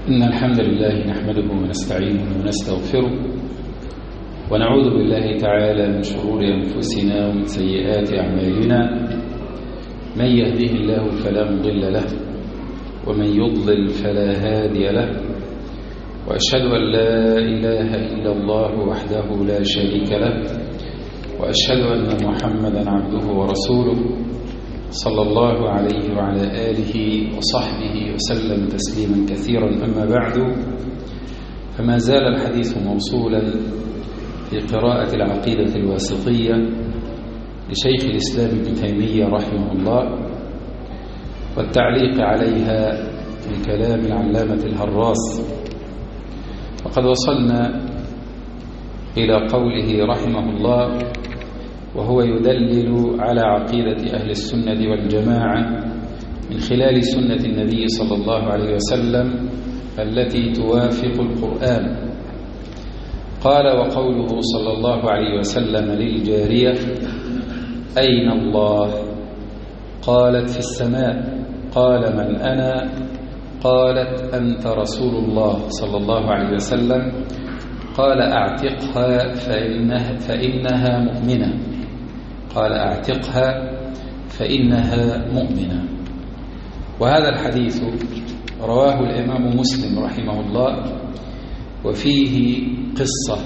إن الحمد لله نحمده ونستعينه ونستغفره ونعوذ بالله تعالى من شرور أنفسنا ومن سيئات أعمالنا. من يهده الله فلا مضل له ومن يضلل فلا هادي له، وأشهد أن لا إله إلا الله وحده لا شريك له، وأشهد أن محمدا عبده ورسوله صلى الله عليه وعلى آله وصحبه وسلم تسليما كثيرا. أما بعد، فما زال الحديث موصولا في قراءة العقيدة الواسطية لشيخ الإسلام ابن تيمية رحمه الله، والتعليق عليها من كلام العلامة الهراس. وقد وصلنا إلى قوله رحمه الله وهو يدلل على عقيدة أهل السنة والجماعة من خلال سنة النبي صلى الله عليه وسلم التي توافق القرآن. قال: وقوله صلى الله عليه وسلم للجارية: أين الله؟ قالت: في السماء. قال: من أنا؟ قالت: أنت رسول الله صلى الله عليه وسلم. قال: أعتقها فإنها مؤمنة. قال: أعتقها فإنها مؤمنة. وهذا الحديث رواه الإمام مسلم رحمه الله، وفيه قصة.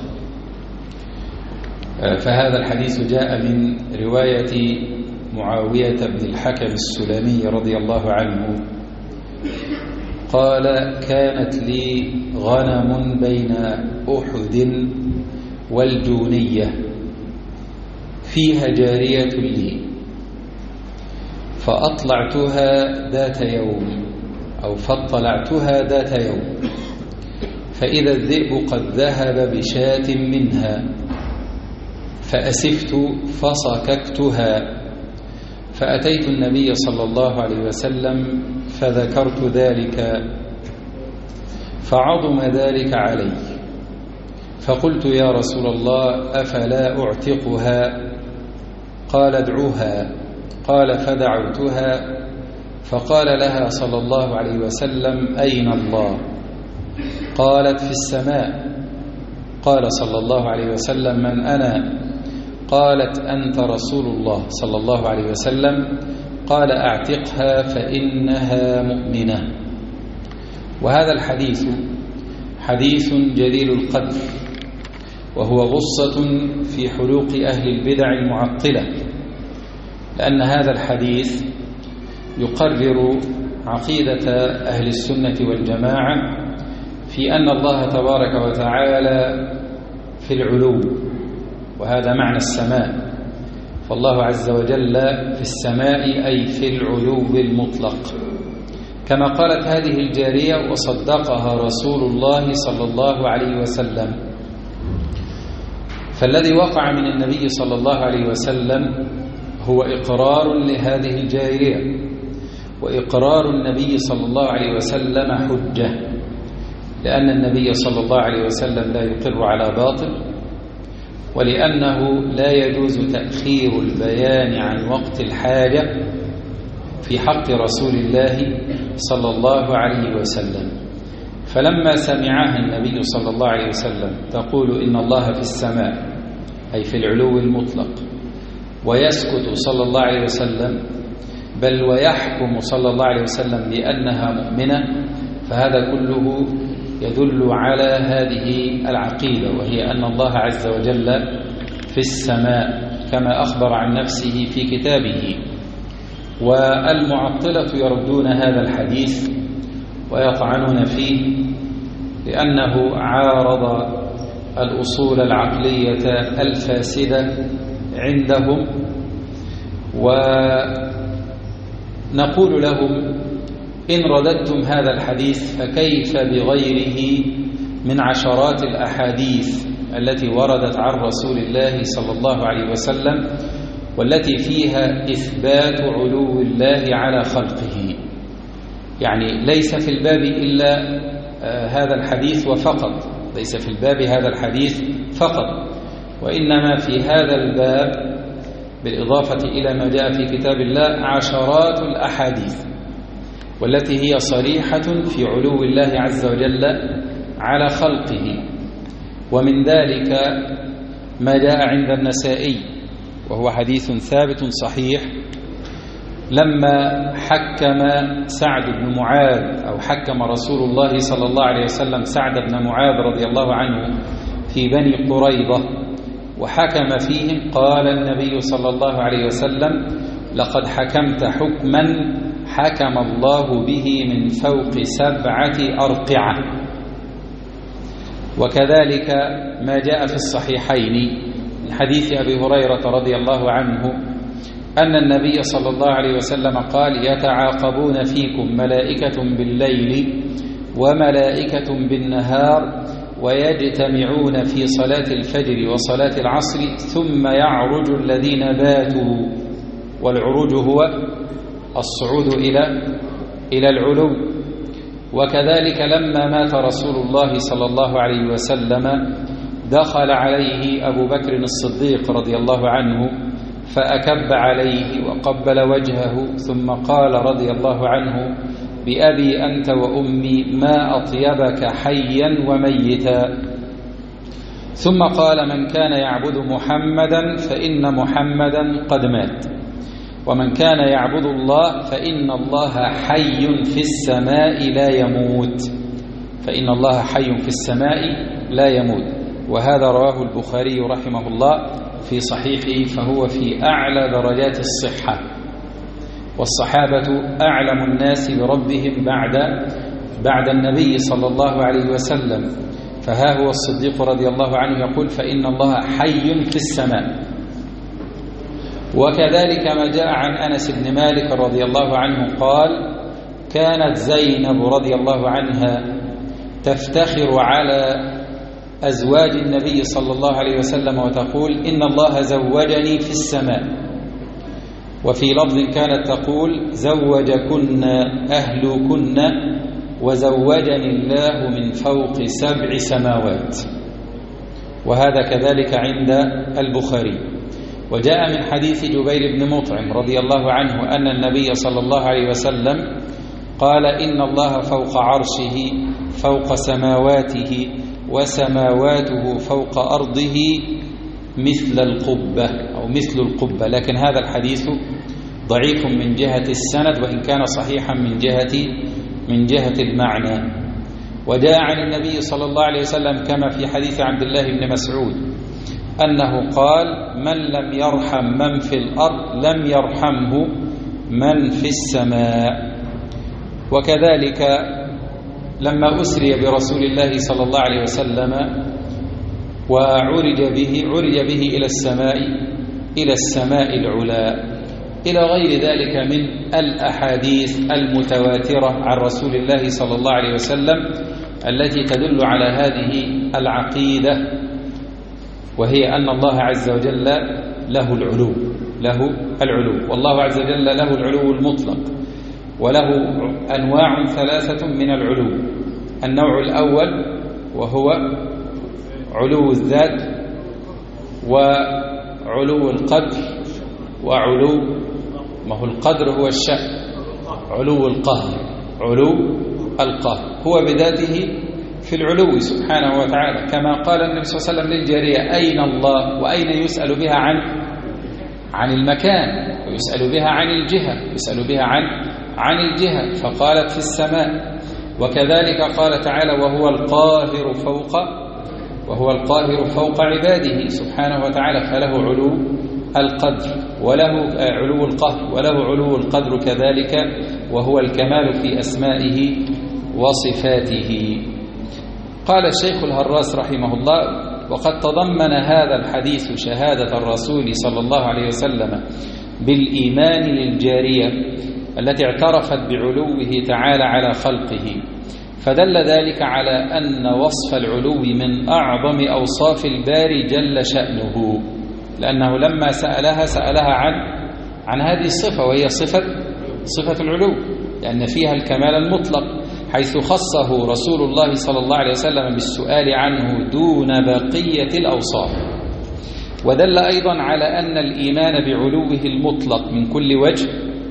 فهذا الحديث جاء من رواية معاوية بن الحكم السلمي رضي الله عنه قال: كانت لي غنم بين أحد والجونية فيها جارية لي، فاطلعتها ذات يوم فإذا الذئب قد ذهب بشاة منها، فأسفت فصككتها، فأتيت النبي صلى الله عليه وسلم فذكرت ذلك، فعظم ذلك علي، فقلت: يا رسول الله، أفلا أعتقها؟ قال: ادعوها. قال: فدعوتها، فقال لها صلى الله عليه وسلم: أين الله؟ قالت: في السماء. قال صلى الله عليه وسلم: من أنا؟ قالت: أنت رسول الله صلى الله عليه وسلم. قال: أعتقها فإنها مؤمنة. وهذا الحديث حديث جليل القدر، وهو غصة في حلوق أهل البدع المعطلة، لأن هذا الحديث يقرر عقيدة أهل السنة والجماعة في أن الله تبارك وتعالى في العلو، وهذا معنى السماء. فالله عز وجل في السماء أي في العلو المطلق، كما قالت هذه الجارية وصدقها رسول الله صلى الله عليه وسلم. فالذي وقع من النبي صلى الله عليه وسلم هو إقرار لهذه الجارية، وإقرار النبي صلى الله عليه وسلم حجة، لأن النبي صلى الله عليه وسلم لا يقر على باطل، ولأنه لا يجوز تأخير البيان عن وقت الحاجة في حق رسول الله صلى الله عليه وسلم. فلما سمعها النبي صلى الله عليه وسلم تقول إن الله في السماء أي في العلو المطلق، ويسكت صلى الله عليه وسلم، بل ويحكم صلى الله عليه وسلم بأنها مؤمنة، فهذا كله يدل على هذه العقيدة، وهي أن الله عز وجل في السماء كما أخبر عن نفسه في كتابه. والمعطلة يردون هذا الحديث ويطعنون فيه لأنه عارض الأصول العقلية الفاسدة عندهم، ونقول لهم: إن رددتم هذا الحديث فكيف بغيره من عشرات الأحاديث التي وردت عن رسول الله صلى الله عليه وسلم، والتي فيها إثبات علو الله على خلقه. يعني ليس في الباب إلا هذا الحديث وفقط، ليس في الباب هذا الحديث فقط، وإنما في هذا الباب بالإضافة إلى ما جاء في كتاب الله عشرات الأحاديث والتي هي صريحة في علو الله عز وجل على خلقه. ومن ذلك ما جاء عند النسائي وهو حديث ثابت صحيح، لما حكم سعد بن معاذ أو حكم رسول الله صلى الله عليه وسلم سعد بن معاذ رضي الله عنه في بني قريظة وحكم فيهم، قال النبي صلى الله عليه وسلم: لقد حكمت حكما حكم الله به من فوق 7 أرقعة. وكذلك ما جاء في الصحيحين من حديث أبي هريرة رضي الله عنه أن النبي صلى الله عليه وسلم قال: يتعاقبون فيكم ملائكة بالليل وملائكة بالنهار ويجتمعون في صلاة الفجر وصلاة العصر ثم يعرج الذين باتوا. والعروج هو الصعود إلى العلو. وكذلك لما مات رسول الله صلى الله عليه وسلم دخل عليه أبو بكر الصديق رضي الله عنه فأكب عليه وقبل وجهه ثم قال رضي الله عنه: بأبي أنت وأمي ما أطيبك حيا وميتا. ثم قال: من كان يعبد محمدا فإن محمدا قد مات، ومن كان يعبد الله فإن الله حي في السماء لا يموت، فإن الله حي في السماء لا يموت. وهذا رواه البخاري رحمه الله في صحيحه، فهو في أعلى درجات الصحة. والصحابة أعلم الناس بربهم بعد النبي صلى الله عليه وسلم، فها هو الصديق رضي الله عنه يقول: فإن الله حي في السماء. وكذلك ما جاء عن أنس بن مالك رضي الله عنه قال: كانت زينب رضي الله عنها تفتخر على أزواج النبي صلى الله عليه وسلم وتقول: إن الله زوجني في السماء. وفي لفظ كانت تقول: زوجكن أهلكن وزوجني الله من فوق 7 سماوات. وهذا كذلك عند البخاري. وجاء من حديث جبير بن مطعم رضي الله عنه أن النبي صلى الله عليه وسلم قال: إن الله فوق عرشه فوق سماواته وسماواته فوق أرضه مثل القبة أو مثل القبة. لكن هذا الحديث ضعيف من جهة السند، وإن كان صحيحا من جهة المعنى. وجاء عن النبي صلى الله عليه وسلم كما في حديث عبد الله بن مسعود أنه قال: من لم يرحم من في الأرض لم يرحمه من في السماء. وكذلك لما أسري برسول الله صلى الله عليه وسلم وعرج به إلى السماء العلا إلى غير ذلك من الأحاديث المتواترة عن رسول الله صلى الله عليه وسلم التي تدل على هذه العقيدة، وهي أن الله عز وجل له العلو، والله عز وجل له العلو المطلق، وله أنواع 3 من العلو. النوع الأول وهو علو الذات وعلو القدر وعلو، ما هو القدر هو الشأن، علو القهر هو بذاته في العلو سبحانه وتعالى، كما قال النبي صلى الله عليه وسلم للجارية: أين الله؟ وأين يسأل بها عن المكان، ويسأل بها عن الجهة، يسأل بها عن الجهة، فقالت في السماء. وكذلك قال تعالى: وهو القاهر فوق عباده سبحانه وتعالى، فله علو القدر وله علو القهر وله علو القدر كذلك، وهو الكمال في أسمائه وصفاته. قال الشيخ الهراس رحمه الله: وقد تضمن هذا الحديث شهادة الرسول صلى الله عليه وسلم بالإيمان للجارية التي اعترفت بعلوه تعالى على خلقه، فدل ذلك على أن وصف العلو من أعظم أوصاف الباري جل شأنه، لأنه لما سألها عن هذه الصفة، وهي صفة العلو، لأن فيها الكمال المطلق، حيث خصه رسول الله صلى الله عليه وسلم بالسؤال عنه دون بقية الأوصاف. ودل أيضا على أن الإيمان بعلوه المطلق من كل وجه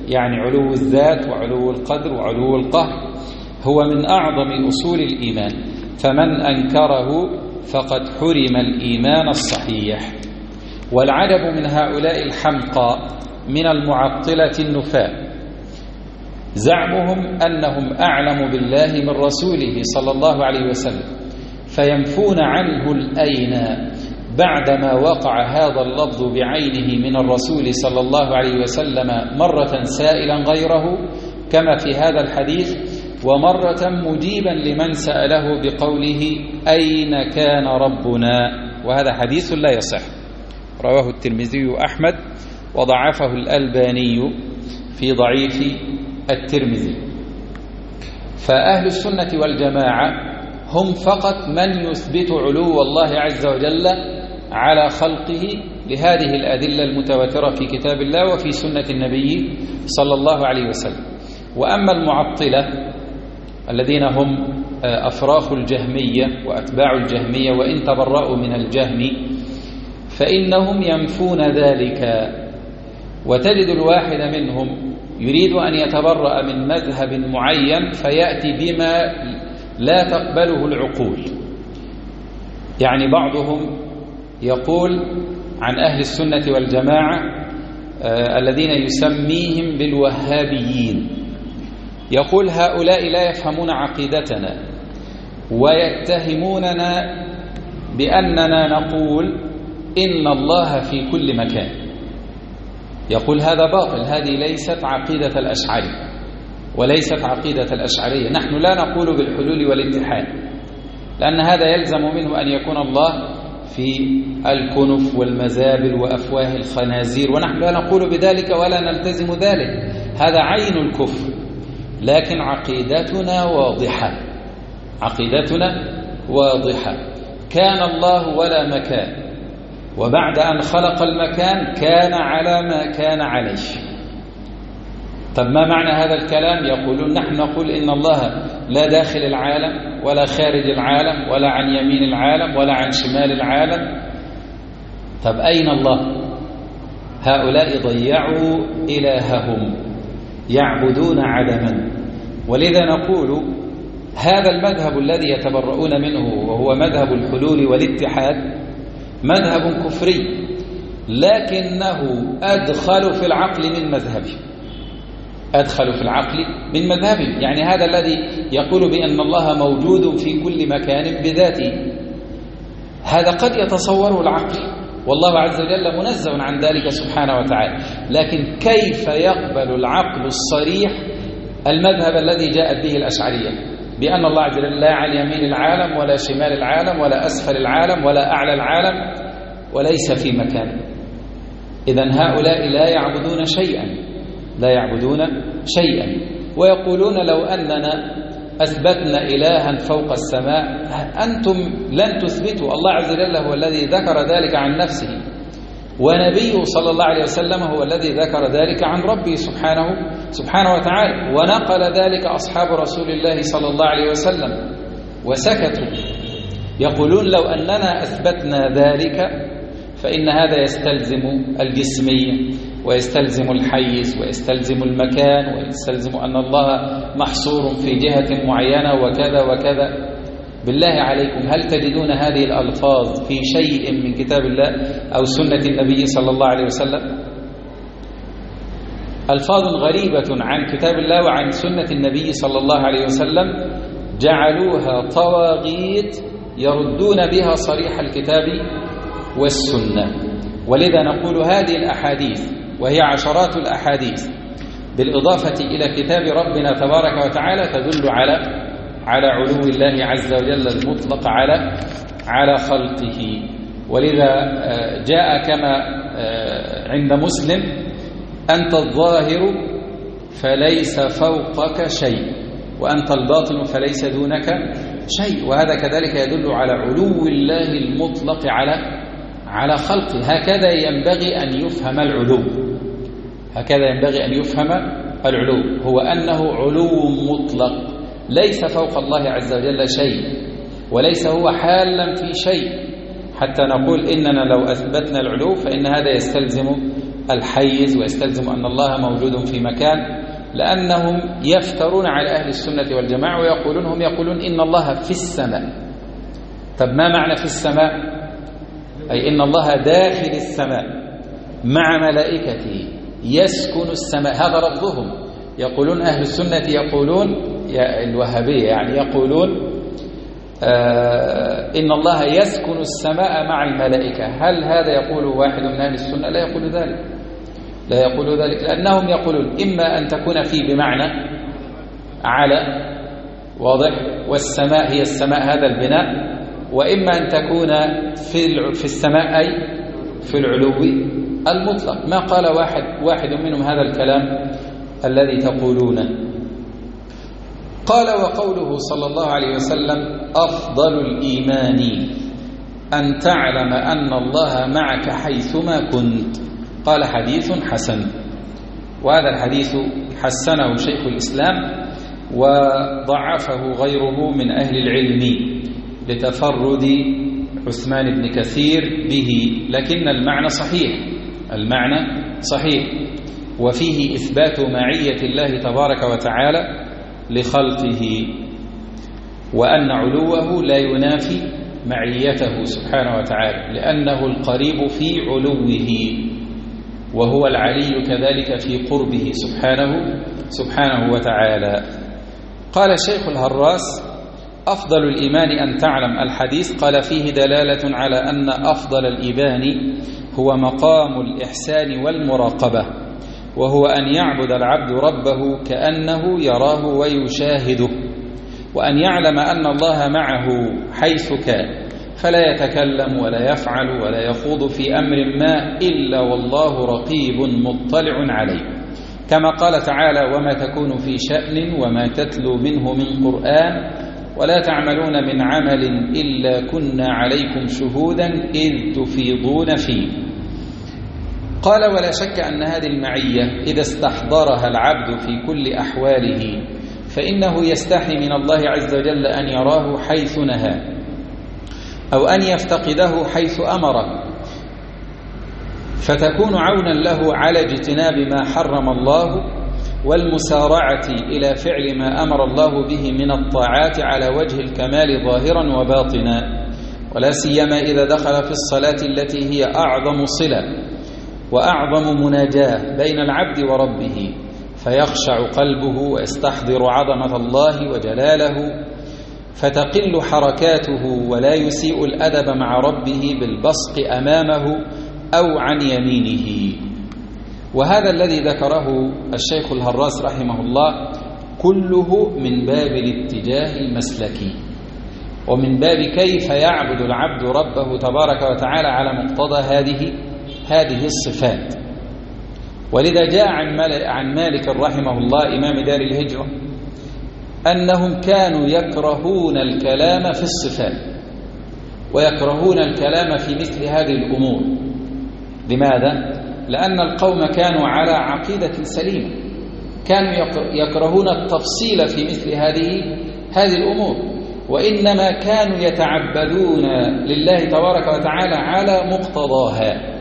يعني علو الذات وعلو القدر وعلو القهر، هو من أعظم أصول الإيمان، فمن أنكره فقد حرم الإيمان الصحيح. والعجب من هؤلاء الحمقى من المعطلة النفاة زعمهم أنهم أعلم بالله من رسوله صلى الله عليه وسلم، فينفون عنه الأين بعدما وقع هذا اللفظ بعينه من الرسول صلى الله عليه وسلم مرة سائلا غيره كما في هذا الحديث، ومرة مجيبا لمن سأله بقوله أين كان ربنا، وهذا حديث لا يصح، رواه الترمذي أحمد وضعفه الألباني في ضعيف الترمذي. فأهل السنة والجماعة هم فقط من يثبت علو الله عز وجل على خلقه لهذه الأدلة المتواترة في كتاب الله وفي سنة النبي صلى الله عليه وسلم. وأما المعطلة الذين هم أفراخ الجهمية وأتباع الجهمية وإن تبرأوا من الجهم، فإنهم ينفون ذلك، وتجد الواحد منهم يريد أن يتبرأ من مذهب معين فيأتي بما لا تقبله العقول. يعني بعضهم يقول عن أهل السنة والجماعة الذين يسميهم بالوهابيين، يقول هؤلاء لا يفهمون عقيدتنا ويتهموننا بأننا نقول إن الله في كل مكان. يقول هذا باطل، هذه ليست عقيدة الأشعري وليست عقيدة الأشعرية، نحن لا نقول بالحلول والاتحاد، لأن هذا يلزم منه أن يكون الله في الكنف والمزابل وأفواه الخنازير، ونحن لا نقول بذلك ولا نلتزم ذلك، هذا عين الكفر. لكن عقيدتنا واضحة، عقيدتنا واضحة، كان الله ولا مكان، وبعد أن خلق المكان كان على ما كان عليه. طب ما معنى هذا الكلام؟ يقولون نحن نقول إن الله لا داخل العالم ولا خارج العالم ولا عن يمين العالم ولا عن شمال العالم. طب أين الله؟ هؤلاء ضيعوا إلههم، يعبدون عدما. ولذا نقول هذا المذهب الذي يتبرؤون منه وهو مذهب الحلول والاتحاد مذهب كفري، لكنه أدخل في العقل من مذهبه، أدخل في العقل من مذهبه. يعني هذا الذي يقول بأن الله موجود في كل مكان بذاته، هذا قد يتصوره العقل، والله عز وجل منزه عن ذلك سبحانه وتعالى، لكن كيف يقبل العقل الصريح المذهب الذي جاءت به الأشعرية بأن الله عز وجل لا عن يمين العالم ولا شمال العالم ولا أسفل العالم ولا أعلى العالم وليس في مكان؟ إذن هؤلاء لا يعبدون شيئا، لا يعبدون شيئا، ويقولون لو أننا أثبتنا إلها فوق السماء أنتم لن تثبتوا، الله عز وجل هو الذي ذكر ذلك عن نفسه، ونبيه صلى الله عليه وسلم هو الذي ذكر ذلك عن ربه سبحانه وتعالى، ونقل ذلك أصحاب رسول الله صلى الله عليه وسلم وسكتوا. يقولون لو أننا أثبتنا ذلك فإن هذا يستلزم الجسمية ويستلزم الحيز ويستلزم المكان ويستلزم أن الله محصور في جهة معينة وكذا وكذا. بالله عليكم هل تجدون هذه الألفاظ في شيء من كتاب الله أو سنة النبي صلى الله عليه وسلم؟ ألفاظ غريبة عن كتاب الله وعن سنة النبي صلى الله عليه وسلم جعلوها طواغيت يردون بها صريح الكتاب والسنة. ولذا نقول هذه الأحاديث وهي عشرات الأحاديث بالإضافة إلى كتاب ربنا تبارك وتعالى تدل على علو الله عز وجل المطلق على خلقه. ولذا جاء كما عند مسلم أنت الظاهر فليس فوقك شيء وأنت الباطن فليس دونك شيء، وهذا كذلك يدل على علو الله المطلق على خلقه. هكذا ينبغي أن يفهم العلو، هكذا ينبغي أن يفهم العلو، هو أنه علو مطلق ليس فوق الله عز وجل شيء وليس هو حالا في شيء، حتى نقول إننا لو أثبتنا العلو فإن هذا يستلزم الحيز ويستلزم أن الله موجود في مكان، لأنهم يفترون على أهل السنة والجماعة ويقولون إن الله في السماء. طب ما معنى في السماء؟ أي إن الله داخل السماء مع ملائكته يسكن السماء، هذا لفظهم. يقولون أهل السنة يقولون الوهابية يعني يقولون إن الله يسكن السماء مع الملائكة. هل هذا يقول واحد من أهل السنة؟ لا يقول ذلك، لا يقول ذلك، لأنهم يقولون إما أن تكون فيه بمعنى على، واضح، والسماء هي السماء هذا البناء، وإما أن تكون في السماء أي في العلو المطلق. ما قال واحد منهم هذا الكلام الذي تقولونه. قال: وقوله صلى الله عليه وسلم: أفضل الإيمان أن تعلم أن الله معك حيثما كنت. قال: حديث حسن. وهذا الحديث حسنه شيخ الإسلام وضعفه غيره من أهل العلم لتفرد عثمان بن كثير به، لكن المعنى صحيح، المعنى صحيح، وفيه إثبات معية الله تبارك وتعالى لخلقه، وأن علوه لا ينافي معيته سبحانه وتعالى، لأنه القريب في علوه، وهو العلي كذلك في قربه سبحانه وتعالى. قال الشيخ الهراس: أفضل الإيمان أن تعلم. الحديث قال فيه دلالة على أن أفضل الإيمان هو مقام الإحسان والمراقبة، وهو أن يعبد العبد ربه كأنه يراه ويشاهده، وأن يعلم أن الله معه حيث كان، فلا يتكلم ولا يفعل ولا يخوض في أمر ما إلا والله رقيب مطلع عليه، كما قال تعالى: وما تكون في شأن وما تتلو منه من قرآن ولا تعملون من عمل إلا كنا عليكم شهودا إذ تفيضون فيه. قال: ولا شك أن هذه المعية إذا استحضرها العبد في كل أحواله فإنه يستحي من الله عز وجل أن يراه حيث نهى، أو أن يفتقده حيث أمره، فتكون عونا له على اجتناب ما حرم الله والمسارعة إلى فعل ما أمر الله به من الطاعات على وجه الكمال ظاهرا وباطنا، ولا سيما إذا دخل في الصلاة التي هي أعظم صلة وأعظم مناجاة بين العبد وربه، فيخشع قلبه ويستحضر عظمة الله وجلاله، فتقل حركاته ولا يسيء الأدب مع ربه بالبصق أمامه أو عن يمينه. وهذا الذي ذكره الشيخ الهراس رحمه الله كله من باب الاتجاه المسلكي، ومن باب كيف يعبد العبد ربه تبارك وتعالى على مقتضى هذه الصفات. ولذا جاء عن مالك رحمه الله إمام دار الهجرة أنهم كانوا يكرهون الكلام في الصفات ويكرهون الكلام في مثل هذه الأمور. لماذا؟ لأن القوم كانوا على عقيدة سليمة، كانوا يكرهون التفصيل في مثل هذه الأمور، وإنما كانوا يتعبدون لله تبارك وتعالى على مقتضاها،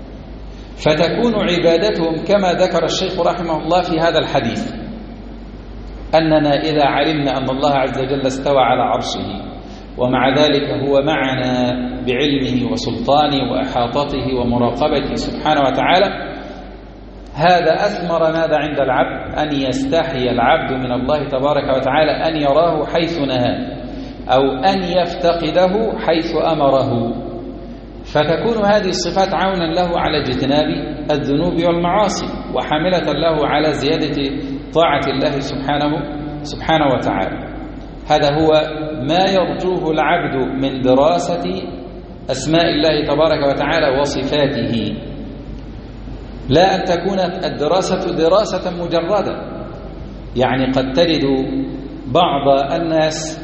فتكون عبادتهم كما ذكر الشيخ رحمه الله في هذا الحديث: أننا إذا علمنا أن الله عز وجل استوى على عرشه ومع ذلك هو معنا بعلمه وسلطانه وإحاطته ومراقبته سبحانه وتعالى، هذا أثمر ماذا عند العبد؟ أن يستحي العبد من الله تبارك وتعالى أن يراه حيث نهى، أو أن يفتقده حيث أمره، فتكون هذه الصفات عونا له على اجتناب الذنوب والمعاصي، وحاملة له على زيادة طاعة الله سبحانه وتعالى. هذا هو ما يرجوه العبد من دراسة أسماء الله تبارك وتعالى وصفاته، لا أن تكون الدراسة دراسة مجردة. يعني قد تجد بعض الناس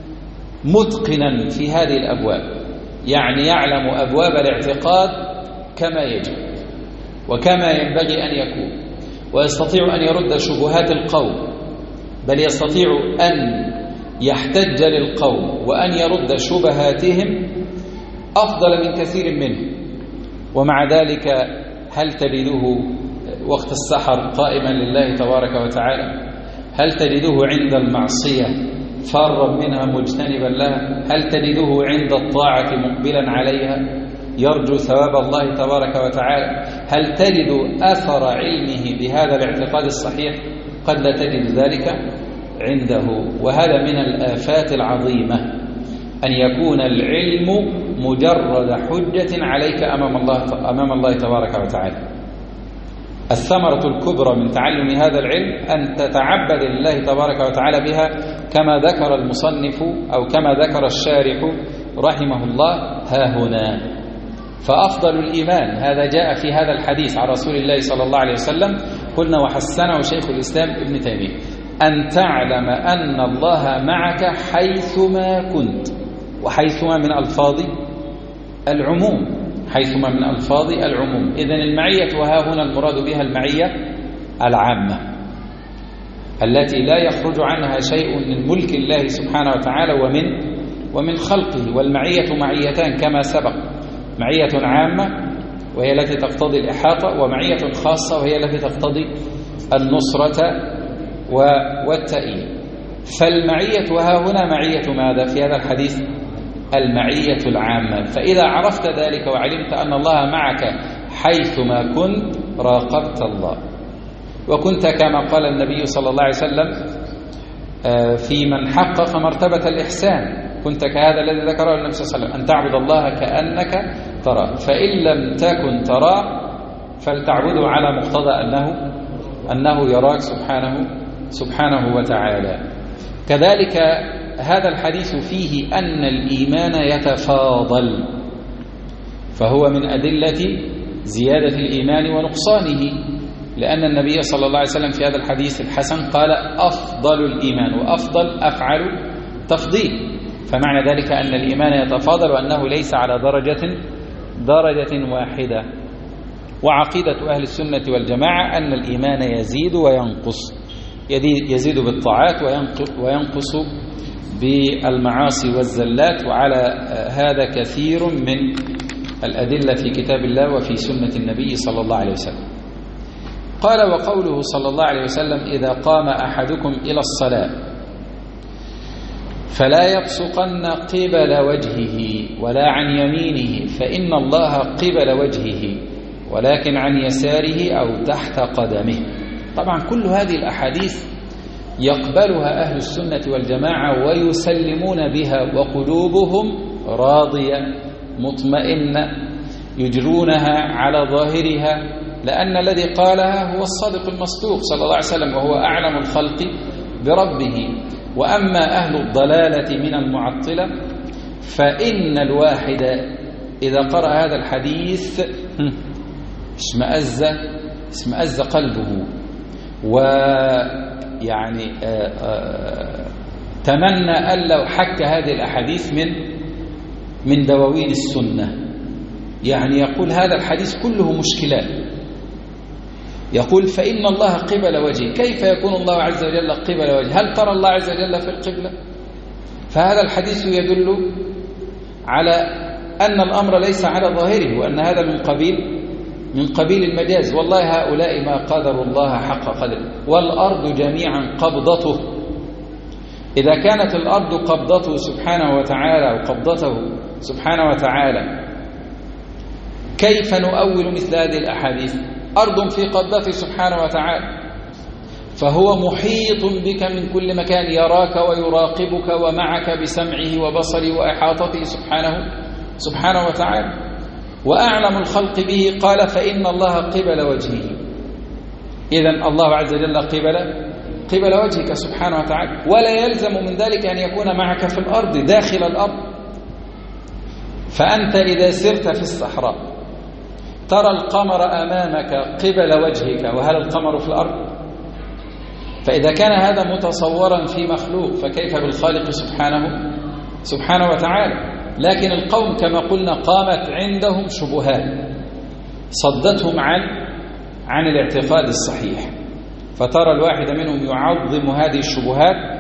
متقنا في هذه الأبواب، يعني يعلم أبواب الاعتقاد كما يجب وكما ينبغي أن يكون، ويستطيع أن يرد شبهات القوم، بل يستطيع أن يحتج للقوم وأن يرد شبهاتهم أفضل من كثير منهم. ومع ذلك هل تجده وقت السحر قائما لله تبارك وتعالى؟ هل تجده عند المعصية فارا منها مجتنبا لها؟ هل تجده عند الطاعة مقبلا عليها يرجو ثواب الله تبارك وتعالى؟ هل تجد أثر علمه بهذا الاعتقاد الصحيح؟ قد لا تجد ذلك عنده. وهذا من الآفات العظيمة أن يكون العلم مجرد حجة عليك أمام الله تبارك وتعالى. الثمرة الكبرى من تعلم هذا العلم أن تتعبد لله تبارك وتعالى بها كما ذكر المصنف أو كما ذكر الشارح رحمه الله ها هنا. فأفضل الإيمان هذا جاء في هذا الحديث عن رسول الله صلى الله عليه وسلم، قلنا وحسنه شيخ الإسلام ابن تيمية، أن تعلم أن الله معك حيثما كنت. وحيثما من ألفاظ العموم، حيثما من ألفاظ العموم. إذن المعية وها هنا المراد بها المعية العامة التي لا يخرج عنها شيء من ملك الله سبحانه وتعالى ومن خلقه. والمعية معيتان كما سبق، معية عامة وهي التي تقتضي الإحاطة، ومعية خاصة وهي التي تقتضي النصرة والتأييد. فالمعية وها هنا معية ماذا في هذا الحديث؟ المعية العامة. فإذا عرفت ذلك وعلمت أن الله معك حيثما كنت راقبت الله، وكنت كما قال النبي صلى الله عليه وسلم في من حقق مرتبة الإحسان، كنت كهذا الذي ذكره النبي صلى الله عليه وسلم، أن تعبد الله كأنك تراه، فإن لم تكن تراه فلتعبده على مقتضى أنه يراك سبحانه وتعالى. كذلك هذا الحديث فيه أن الإيمان يتفاضل، فهو من أدلة زيادة الإيمان ونقصانه، لأن النبي صلى الله عليه وسلم في هذا الحديث الحسن قال أفضل الإيمان، وأفضل أفعل تفضيل، فمعنى ذلك أن الإيمان يتفاضل وأنه ليس على درجة واحدة. وعقيدة أهل السنة والجماعة أن الإيمان يزيد وينقص، يزيد بالطاعات وينقص بالمعاصي والزلات، وعلى هذا كثير من الأدلة في كتاب الله وفي سنة النبي صلى الله عليه وسلم. قال وقوله صلى الله عليه وسلم إذا قام أحدكم إلى الصلاة فلا يبصقن قبل وجهه ولا عن يمينه فإن الله قبل وجهه ولكن عن يساره أو تحت قدمه. طبعا كل هذه الأحاديث يقبلها أهل السنة والجماعة ويسلمون بها، وقلوبهم راضية مطمئنة يجرونها على ظاهرها، لأن الذي قالها هو الصادق المصدوق صلى الله عليه وسلم، وهو أعلم الخلق بربه. وأما أهل الضلالة من المعطلة فإن الواحد إذا قرأ هذا الحديث اشمأز قلبه، ويعني تمنى أن لو حك هذه الأحاديث من دواوين السنة. يعني يقول هذا الحديث كله مشكلات، يقول فإن الله قبل وجهه، كيف يكون الله عز وجل قبل وجهه؟ هل ترى الله عز وجل في القبلة؟ فهذا الحديث يدل على أن الأمر ليس على ظاهره، وأن هذا من قبيل المجاز. والله هؤلاء ما قدروا الله حق قدره، والأرض جميعا قبضته. إذا كانت الأرض قبضته سبحانه وتعالى وقبضته سبحانه وتعالى، كيف نؤول مثل هذه الأحاديث؟ أرض في قبضته سبحانه وتعالى، فهو محيط بك من كل مكان، يراك ويراقبك ومعك بسمعه وبصره وإحاطته سبحانه وتعالى. وأعلم الخلق به قال فإن الله قبل وجهه. إذن الله عز وجل قبل وجهك سبحانه وتعالى، ولا يلزم من ذلك أن يكون معك في الأرض داخل الأرض. فأنت إذا سرت في الصحراء ترى القمر أمامك قبل وجهك، وهل القمر في الأرض؟ فإذا كان هذا متصورا في مخلوق فكيف بالخالق سبحانه وتعالى؟ لكن القوم كما قلنا قامت عندهم شبهات صدتهم عن الاعتقاد الصحيح، فترى الواحد منهم يعظم هذه الشبهات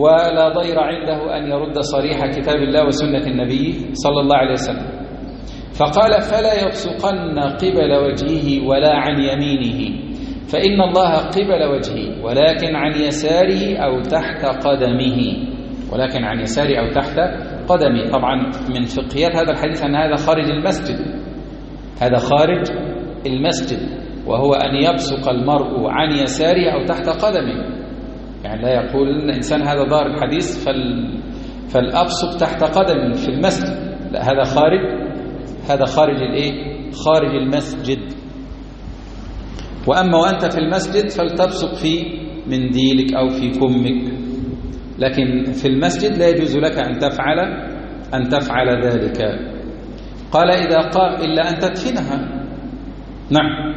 ولا ضير عنده أن يرد صريح كتاب الله وسنة النبي صلى الله عليه وسلم. فقال فلا يبصقن قبل وجهه ولا عن يمينه، فإن الله قبل وجهه ولكن عن يساره أو تحت قدمه، ولكن عن يساره أو تحت قدمه. طبعا من فقهيات هذا الحديث أن هذا خارج المسجد، هذا خارج المسجد، وهو أن يبصق المرء عن يساره أو تحت قدمه. يعني لا يقول الإنسان هذا ظاهر الحديث فالأبصق تحت قدمه في المسجد، لا، هذا خارج خارج المسجد. وأما وأنت في المسجد فلتبصق في منديلك أو في كمك، لكن في المسجد لا يجوز لك أن تفعل ذلك. قال إذا قام إلا أن تدفنها. نعم.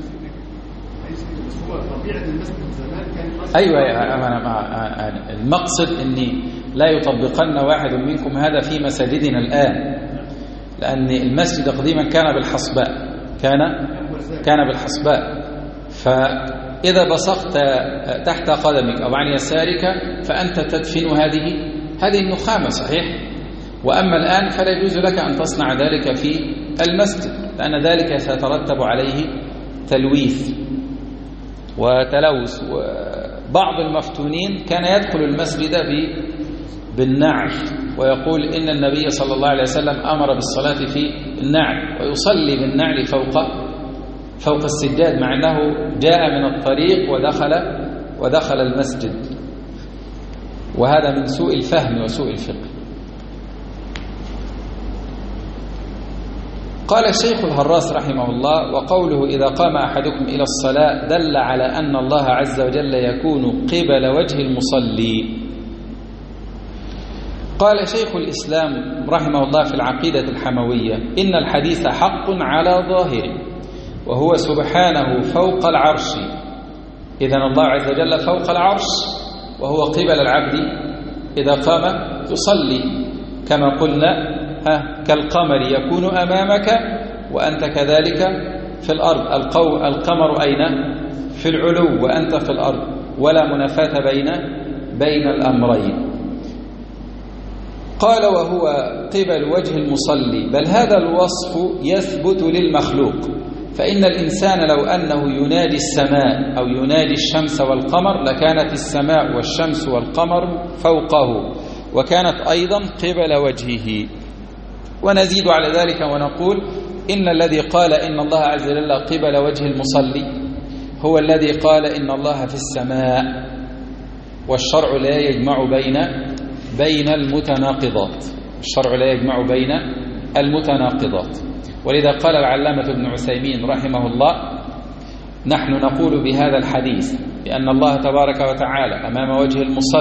أيوة، المقصد أني لا يطبقن واحد منكم هذا في مساجدنا الآن، لأن المسجد قديما كان بالحصباء، فإذا بصقت تحت قدمك أو عن يسارك فأنت تدفن هذه النخامة، صحيح. وأما الآن فلا يجوز لك أن تصنع ذلك في المسجد، لأن ذلك سيترتب عليه تلويث وتلوث. وبعض المفتونين كان يدخل المسجد بالنعل، ويقول إن النبي صلى الله عليه وسلم أمر بالصلاة في النعل، ويصلي بالنعل فوق السجاد، مع أنه جاء من الطريق ودخل المسجد. وهذا من سوء الفهم وسوء الفقه. قال الشيخ الهراس رحمه الله: وقوله إذا قام أحدكم إلى الصلاة دل على أن الله عز وجل يكون قبل وجه المصلي. قال شيخ الإسلام رحمه الله في العقيدة الحموية: إن الحديث حق على ظاهره، وهو سبحانه فوق العرش. إذن الله عز وجل فوق العرش، وهو قبل العبد إذا قام يصلي، كما قلنا كالقمر يكون أمامك وأنت كذلك في الأرض. القمر أين؟ في العلو وأنت في الأرض، ولا منافاة بين الأمرين. قال: وهو قبل وجه المصلي، بل هذا الوصف يثبت للمخلوق، فإن الإنسان لو أنه ينادي السماء أو ينادي الشمس والقمر لكانت السماء والشمس والقمر فوقه، وكانت أيضا قبل وجهه. ونزيد على ذلك ونقول: إن الذي قال إن الله عز وجل قبل وجه المصلي هو الذي قال إن الله في السماء، والشرع لا يجمع بين المتناقضات، الشرع لا يجمع بين المتناقضات. ولذا قال العلامة ابن عثيمين رحمه الله: نحن نقول بهذا الحديث بأن الله تبارك وتعالى أمام وجه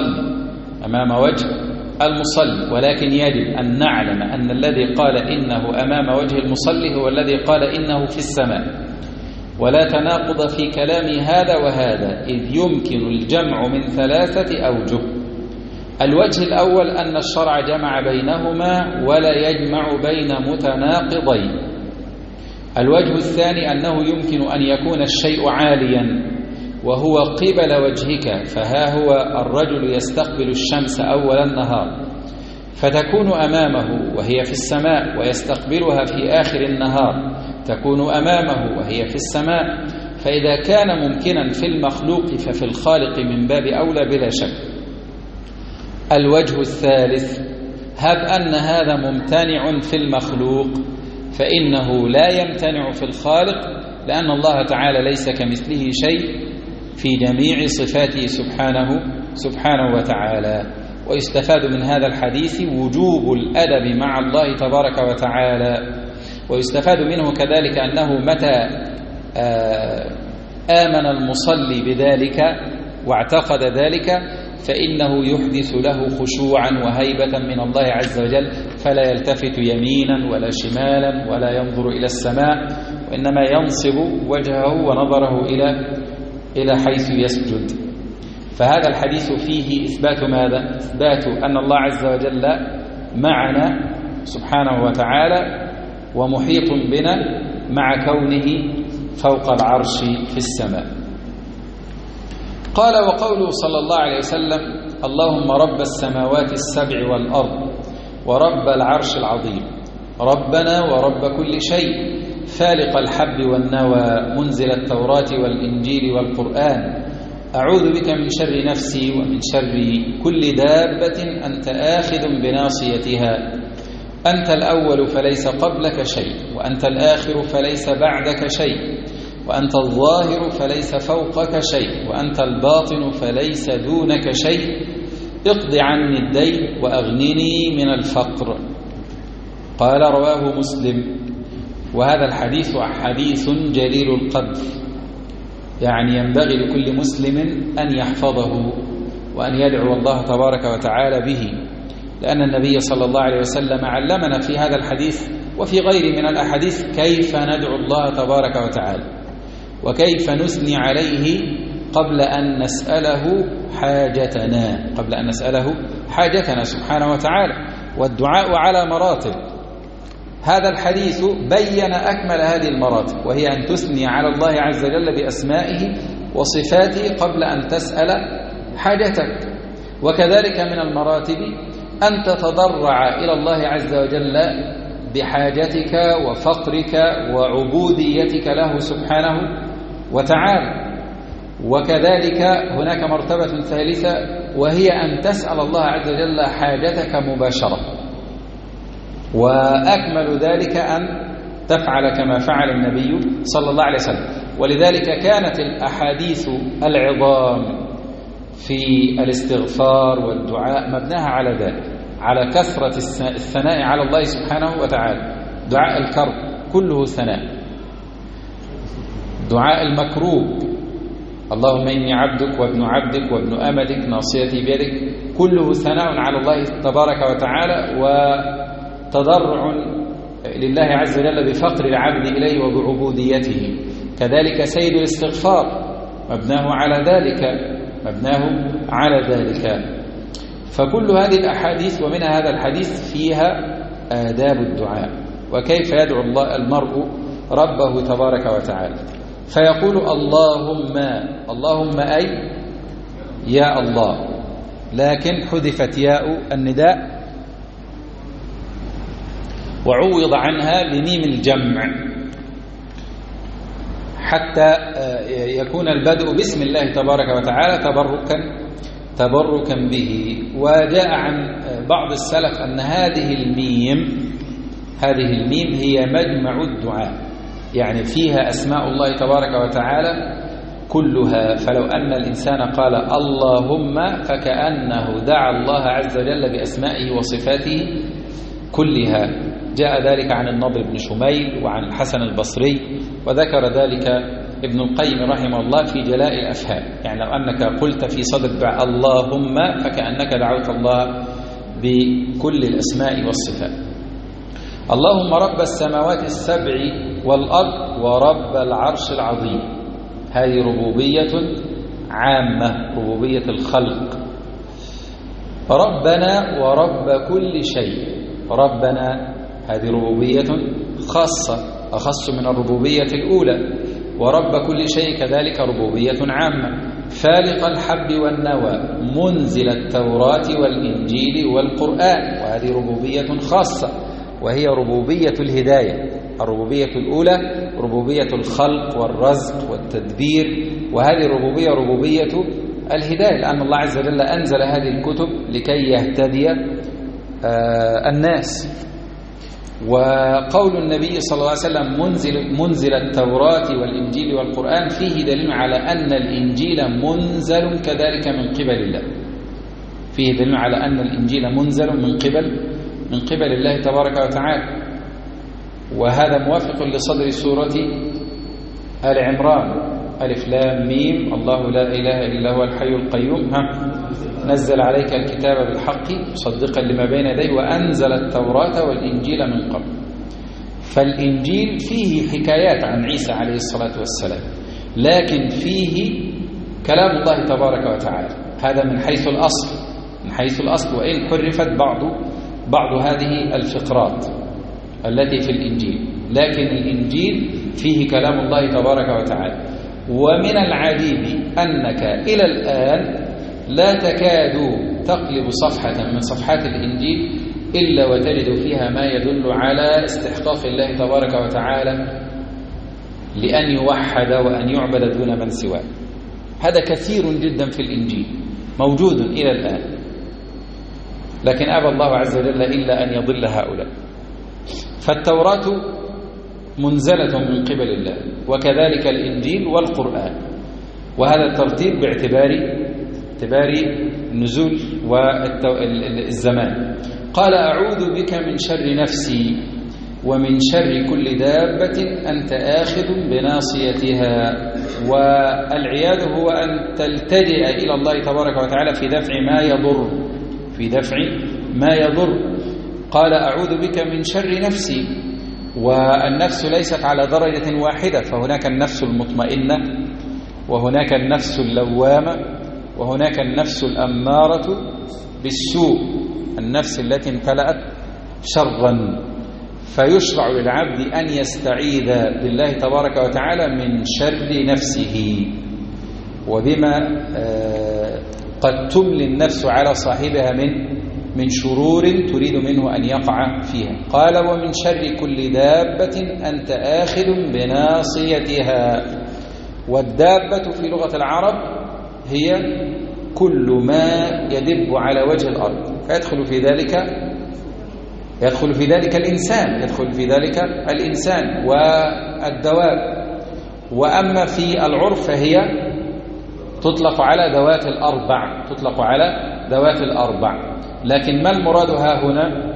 المصلي، ولكن يجب أن نعلم أن الذي قال إنه أمام وجه المصلي هو الذي قال إنه في السماء، ولا تناقض في كلام هذا وهذا، إذ يمكن الجمع من 3 أوجه. الوجه الأول أن الشرع جمع بينهما ولا يجمع بين متناقضين. الوجه الثاني أنه يمكن أن يكون الشيء عاليا وهو قبل وجهك، فها هو الرجل يستقبل الشمس أول النهار فتكون أمامه وهي في السماء، ويستقبلها في آخر النهار تكون أمامه وهي في السماء. فإذا كان ممكنا في المخلوق ففي الخالق من باب أولى بلا شك. الوجه الثالث: هب أن هذا ممتنع في المخلوق، فإنه لا يمتنع في الخالق، لأن الله تعالى ليس كمثله شيء في جميع صفاته سبحانه وتعالى. ويستفاد من هذا الحديث وجوب الأدب مع الله تبارك وتعالى. ويستفاد منه كذلك أنه متى آمن المصلي بذلك واعتقد ذلك فإنه يحدث له خشوعا وهيبة من الله عز وجل، فلا يلتفت يمينا ولا شمالا ولا ينظر إلى السماء، وإنما ينصب وجهه ونظره إلى حيث يسجد. فهذا الحديث فيه إثبات ماذا؟ إثبات أن الله عز وجل معنا سبحانه وتعالى ومحيط بنا مع كونه فوق العرش في السماء. قال: وقوله صلى الله عليه وسلم: اللهم رب السماوات السبع والأرض ورب العرش العظيم. ربنا ورب كل شيء فالق الحب والنوى منزل التوراة والإنجيل والقرآن أعوذ بك من شر نفسي ومن شر كل دابة أنت آخذ بناصيتها أنت الأول فليس قبلك شيء وأنت الآخر فليس بعدك شيء وأنت الظاهر فليس فوقك شيء وأنت الباطن فليس دونك شيء اقض عني الدين وأغنني من الفقر. قال رواه مسلم. وهذا الحديث حديث جليل القدر، يعني ينبغي لكل مسلم أن يحفظه وأن يدعو الله تبارك وتعالى به، لأن النبي صلى الله عليه وسلم علمنا في هذا الحديث وفي غير من الأحاديث كيف ندعو الله تبارك وتعالى وكيف نثني عليه قبل أن نسأله حاجتنا سبحانه وتعالى. والدعاء على مراتب. هذا الحديث بين أكمل هذه المراتب، وهي أن تثني على الله عز وجل بأسمائه وصفاته قبل أن تسأل حاجتك. وكذلك من المراتب أن تتضرع إلى الله عز وجل بحاجتك وفقرك وعبوديتك له سبحانه وتعالى. وكذلك هناك مرتبة ثالثة، وهي أن تسأل الله عز وجل حاجتك مباشرة، وأكمل ذلك أن تفعل كما فعل النبي صلى الله عليه وسلم. ولذلك كانت الأحاديث العظام في الاستغفار والدعاء مبناها على ذلك، على كثرة الثناء على الله سبحانه وتعالى. دعاء الكرب كله ثناء، دعاء المكروب اللهم إني عبدك وابن عبدك وابن أمتك ناصيتي بيدك كله ثناء على الله تبارك وتعالى وتضرع لله عز وجل بفقر العبد إليه وبعبوديته. كذلك سيد الاستغفار مبناه على ذلك. فكل هذه الأحاديث ومنها هذا الحديث فيها آداب الدعاء وكيف يدعو المرء ربه تبارك وتعالى. فيقول اللهم أي يا الله، لكن حذفت ياء النداء وعوض عنها بميم الجمع حتى يكون البدء بسم الله تبارك وتعالى تبركا به. وجاء عن بعض السلف أن هذه الميم هي مجمع الدعاء، يعني فيها أسماء الله تبارك وتعالى كلها. فلو أن الإنسان قال اللهم فكأنه دعا الله عز وجل بأسمائه وصفاته كلها. جاء ذلك عن النضر بن شميل وعن الحسن البصري، وذكر ذلك ابن القيم رحمه الله في جلاء الأفهام. يعني لو أنك قلت في صدر الدعاء اللهم فكأنك دعوت الله بكل الأسماء والصفات. اللهم رب السماوات السبع والأرض ورب العرش العظيم، هذه ربوبية عامة، ربوبية الخلق. ربنا ورب كل شيء، ربنا هذه ربوبية خاصة أخص من الربوبية الأولى. ورب كل شيء كذلك ربوبية عامة. فالق الحب والنوى منزل التوراة والإنجيل والقرآن، وهذه ربوبية خاصة وهي ربوبية الهداية. الربوبية الأولى ربوبية الخلق والرزق والتدبير، وهذه الربوبية ربوبية الهداية، لأن الله عز وجل أنزل هذه الكتب لكي يهتدي الناس. وقول النبي صلى الله عليه وسلم منزل التوراة والإنجيل والقرآن فيه دليل على أن الإنجيل منزل كذلك من قبل الله، فيه دليل على أن الإنجيل منزل من قبل الله تبارك وتعالى. وهذا موافق لصدر سورة آل عمران ألف لام ميم الله لا إله إلا هو الحي القيوم نزل عليك الكتاب بالحق مصدقا لما بين يديه وأنزل التوراة والإنجيل من قبل. فالإنجيل فيه حكايات عن عيسى عليه الصلاة والسلام، لكن فيه كلام الله تبارك وتعالى. هذا من حيث الأصل، وإن حرفت بعض هذه الفقرات التي في الإنجيل، لكن الإنجيل فيه كلام الله تبارك وتعالى. ومن العجيب أنك إلى الآن لا تكاد تقلب صفحة من صفحات الإنجيل إلا وتجد فيها ما يدل على استحقاق الله تبارك وتعالى لأن يوحد وأن يعبد دون من سواه. هذا كثير جدا في الإنجيل، موجود إلى الآن، لكن أبى الله عز وجل إلا أن يضل هؤلاء. فالتوراة منزلة من قبل الله، وكذلك الإنجيل والقرآن، وهذا الترتيب باعتبار النزول والزمان. قال أعوذ بك من شر نفسي ومن شر كل دابة أنت آخذ بناصيتها. والعياذ هو أن تلتجئ إلى الله تبارك وتعالى في دفع ما يضر. قال أعوذ بك من شر نفسي، والنفس ليست على درجة واحدة، فهناك النفس المطمئنة، وهناك النفس اللوامة، وهناك النفس الأمارة بالسوء، النفس التي امتلأت شرا. فيشرع للعبد أن يستعيذ بالله تبارك وتعالى من شر نفسه، وبما قد تملي النفس على صاحبها من شرور تريد منه أن يقع فيها. قال ومن شر كل دابة أنت آخذ بناصيتها. والدابة في لغة العرب هي كل ما يدب على وجه الأرض، فيدخل في ذلك الإنسان والدواب. وأما في العرف فهي تطلق على ذوات الأربع. لكن ما المراد ها هنا؟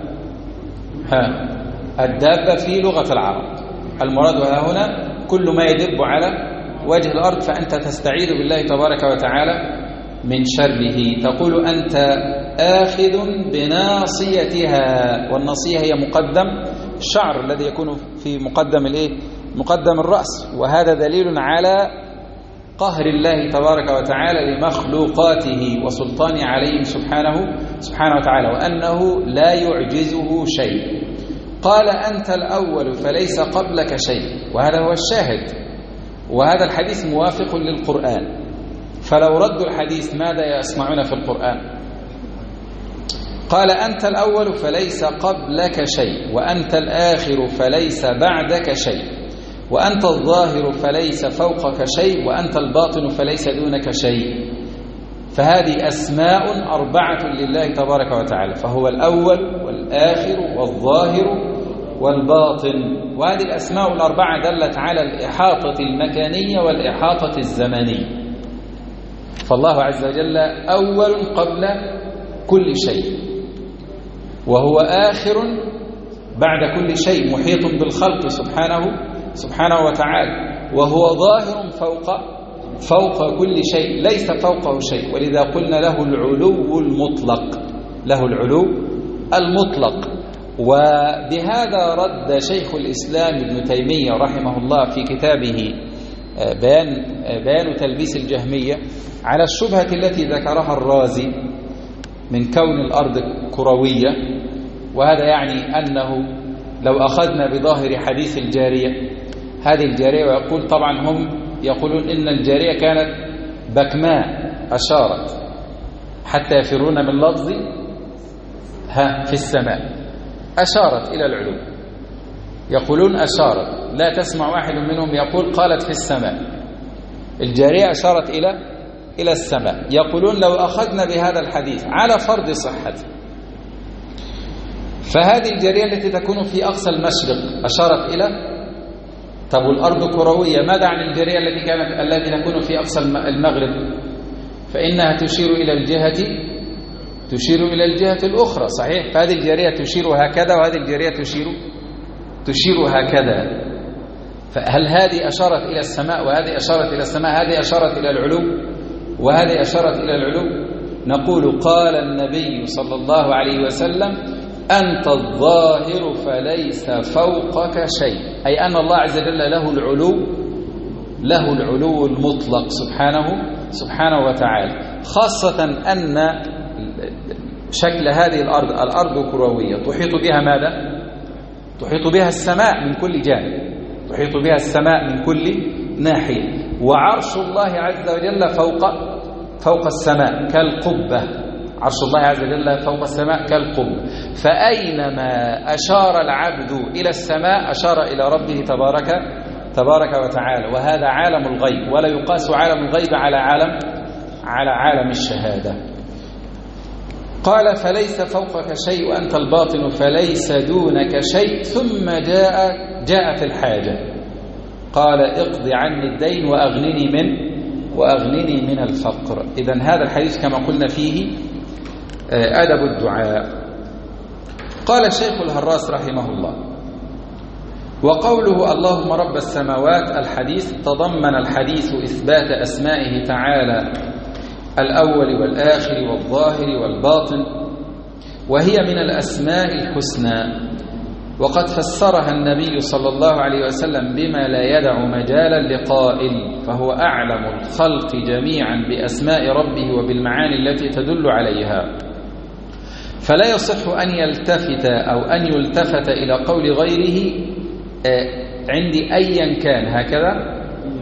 الدابة في لغة العرب المراد ها هنا كل ما يدب على وجه الأرض، فأنت تستعيذ بالله تبارك وتعالى من شره. تقول أنت آخذ بناصيتها، والناصية هي مقدم الشعر الذي يكون في مقدم الرأس، وهذا دليل على قهر الله تبارك وتعالى لمخلوقاته وسلطان عليهم سبحانه وتعالى، وأنه لا يعجزه شيء. قال أنت الأول فليس قبلك شيء، وهذا هو الشاهد، وهذا الحديث موافق للقرآن. فلو ردوا الحديث ماذا يسمعون في القرآن؟ قال أنت الأول فليس قبلك شيء، وأنت الآخر فليس بعدك شيء، وأنت الظاهر فليس فوقك شيء، وأنت الباطن فليس دونك شيء. فهذه أسماء 4 لله تبارك وتعالى، فهو الأول والآخر والظاهر والباطن. وهذه الأسماء 4 دلت على الإحاطة المكانية والإحاطة الزمنية. فالله عز وجل أول قبل كل شيء، وهو آخر بعد كل شيء، محيط بالخلق سبحانه وتعالى، وهو ظاهر فوق كل شيء، ليس فوقه شيء. ولذا قلنا له العلو المطلق. وبهذا رد شيخ الإسلام ابن تيمية رحمه الله في كتابه بيان تلبيس الجهمية على الشبهة التي ذكرها الرازي من كون الأرض كروية. وهذا يعني أنه لو أخذنا بظاهر حديث الجارية، هذه الجارية، ويقول طبعا هم يقولون إن الجارية كانت بكماء أشارت حتى يفرون من لفظ في السماء، أشارت إلى العلو. يقولون أشارت، لا تسمع واحد منهم يقول قالت في السماء. الجارية أشارت إلى السماء. يقولون لو أخذنا بهذا الحديث على فرض صحته، فهذه الجارية التي تكون في أقصى المشرق أشارت إلى، طب الأرض كروية، ماذا عن الجارية التي تكون في أقصى المغرب؟ فإنها تشير إلى الجهة الأخرى، صحيح؟ فهذه الجارية تشير هكذا، وهذه الجارية تشير هكذا. فهل هذه أشارت إلى السماء وهذه أشارت إلى السماء؟ هذه أشارت إلى العلو وهذه أشارت إلى العلو. نقول قال النبي صلى الله عليه وسلم أنت الظاهر فليس فوقك شيء، أي أن الله عز وجل له العلو المطلق سبحانه وتعالى. خاصة أن شكل هذه الأرض كروية، تحيط بها ماذا؟ تحيط بها السماء من كل جانب، تحيط بها السماء من كل ناحية. وعرش الله عز وجل فوق السماء كالقبة، عرش الله عز وجل فوق السماء كالقبة، فأينما أشار العبد إلى السماء أشار إلى ربه تبارك وتعالى. وهذا عالم الغيب، ولا يقاس عالم الغيب على عالم الشهادة. قال فليس فوقك شيء وأنت الباطن فليس دونك شيء. ثم جاءت الحاجة، قال اقض عني الدين وأغنني من الفقر. إذن هذا الحديث كما قلنا فيه أدب الدعاء. قال الشيخ الهراس رحمه الله: وقوله اللهم رب السماوات، الحديث تضمن الحديث إثبات أسمائه تعالى الأول والآخر والظاهر والباطن، وهي من الأسماء الحسنى، وقد فسرها النبي صلى الله عليه وسلم بما لا يدع مجالا لقائل، فهو أعلم الخلق جميعا بأسماء ربه وبالمعاني التي تدل عليها، فلا يصح أن يلتفت أو أن يلتفت إلى قول غيره عندي أيا كان. هكذا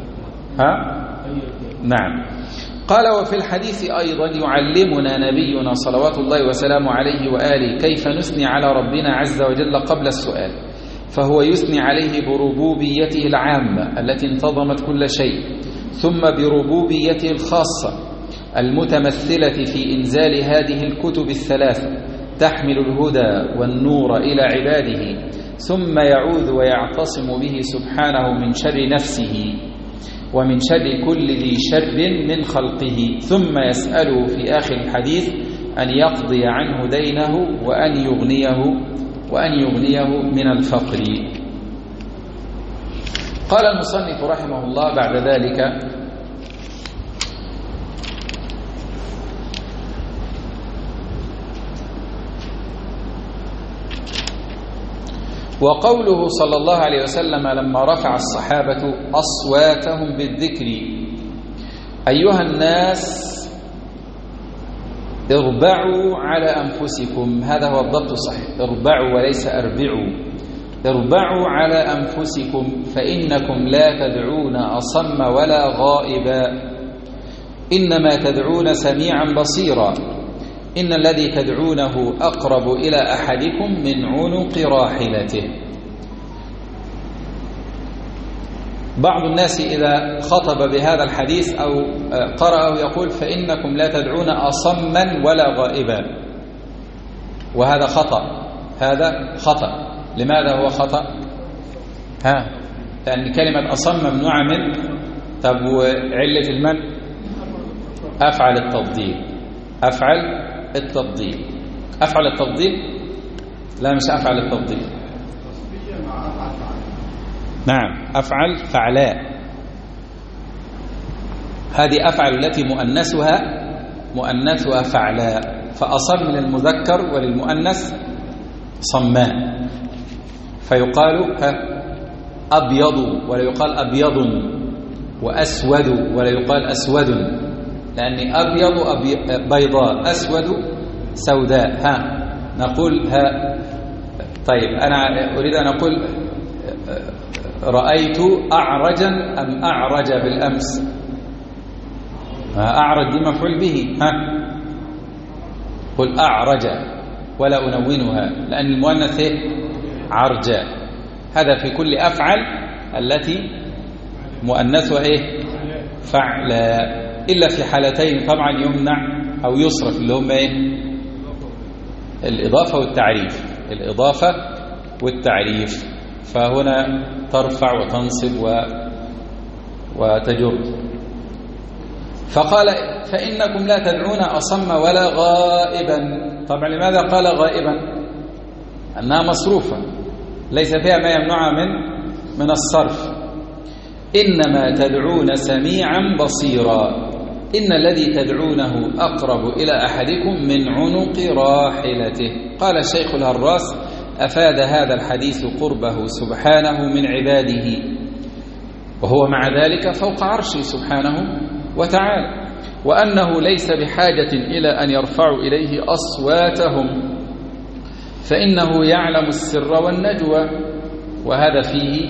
نعم. قال وفي الحديث أيضا يعلمنا نبينا صلوات الله وسلامه عليه وآله كيف نثني على ربنا عز وجل قبل السؤال، فهو يثني عليه بربوبيته العامة التي انتظمت كل شيء، ثم بربوبيته الخاصة المتمثلة في إنزال هذه الكتب الثلاثة تحمل الهدى والنور إلى عباده، ثم يعوذ ويعتصم به سبحانه من شر نفسه ومن شر كل ذي شر من خلقه، ثم يسأله في آخر الحديث أن يقضي عنه دينه وأن يغنيه من الفقر. قال المصنف رحمه الله بعد ذلك: وقوله صلى الله عليه وسلم لما رفع الصحابة أصواتهم بالذكر: أيها الناس اربعوا على أنفسكم. هذا هو الضبط الصحيح، اربعوا وليس أربعوا. اربعوا على أنفسكم فإنكم لا تدعون أصم ولا غائبا، إنما تدعون سميعا بصيرا، إن الذي تدعونه أقرب إلى أحدكم من عنق راحلته. بعض الناس إذا خطب بهذا الحديث أو قرأه يقول فإنكم لا تدعون أصما ولا غائبا، وهذا خطأ. هذا خطأ. لماذا هو خطأ؟ لأن كلمة أصم ممنوعة من طب وعلة المنع أفعل التفضيل. أفعل التفضيل لا، مش أفعل التفضيل. نعم، أفعل فعلاء. هذه أفعل التي مؤنثها فعلاء، فأصم للمذكر وللمؤنث صمان، فيقال أبيض ولا يقال أبيض، وأسود ولا يقال أسود، لأن أبيض بيضاء، أسود سوداء. نقول طيب أنا أريد أن أقول رأيت أعرجا أم أعرج بالأمس؟ أعرج دي مفعول به، قل أعرج ولا أنونها لأن المؤنث عرجا. هذا في كل أفعل التي مؤنثها فعلا، إلا في حالتين طبعا يمنع أو يصرف، اللي هم الإضافة والتعريف. فهنا ترفع وتنصب وتجر. فقال فإنكم لا تدعون أصم ولا غائبا. طبعا لماذا قال غائبا؟ أنها مصروفة ليس فيها ما يمنعها من الصرف. إنما تدعون سميعا بصيرا، إن الذي تدعونه أقرب إلى أحدكم من عنق راحلته. قال الشيخ الهراس: أفاد هذا الحديث قربه سبحانه من عباده، وهو مع ذلك فوق عرشه سبحانه وتعالى، وأنه ليس بحاجة إلى أن يرفعوا إليه أصواتهم، فإنه يعلم السر والنجوى. وهذا فيه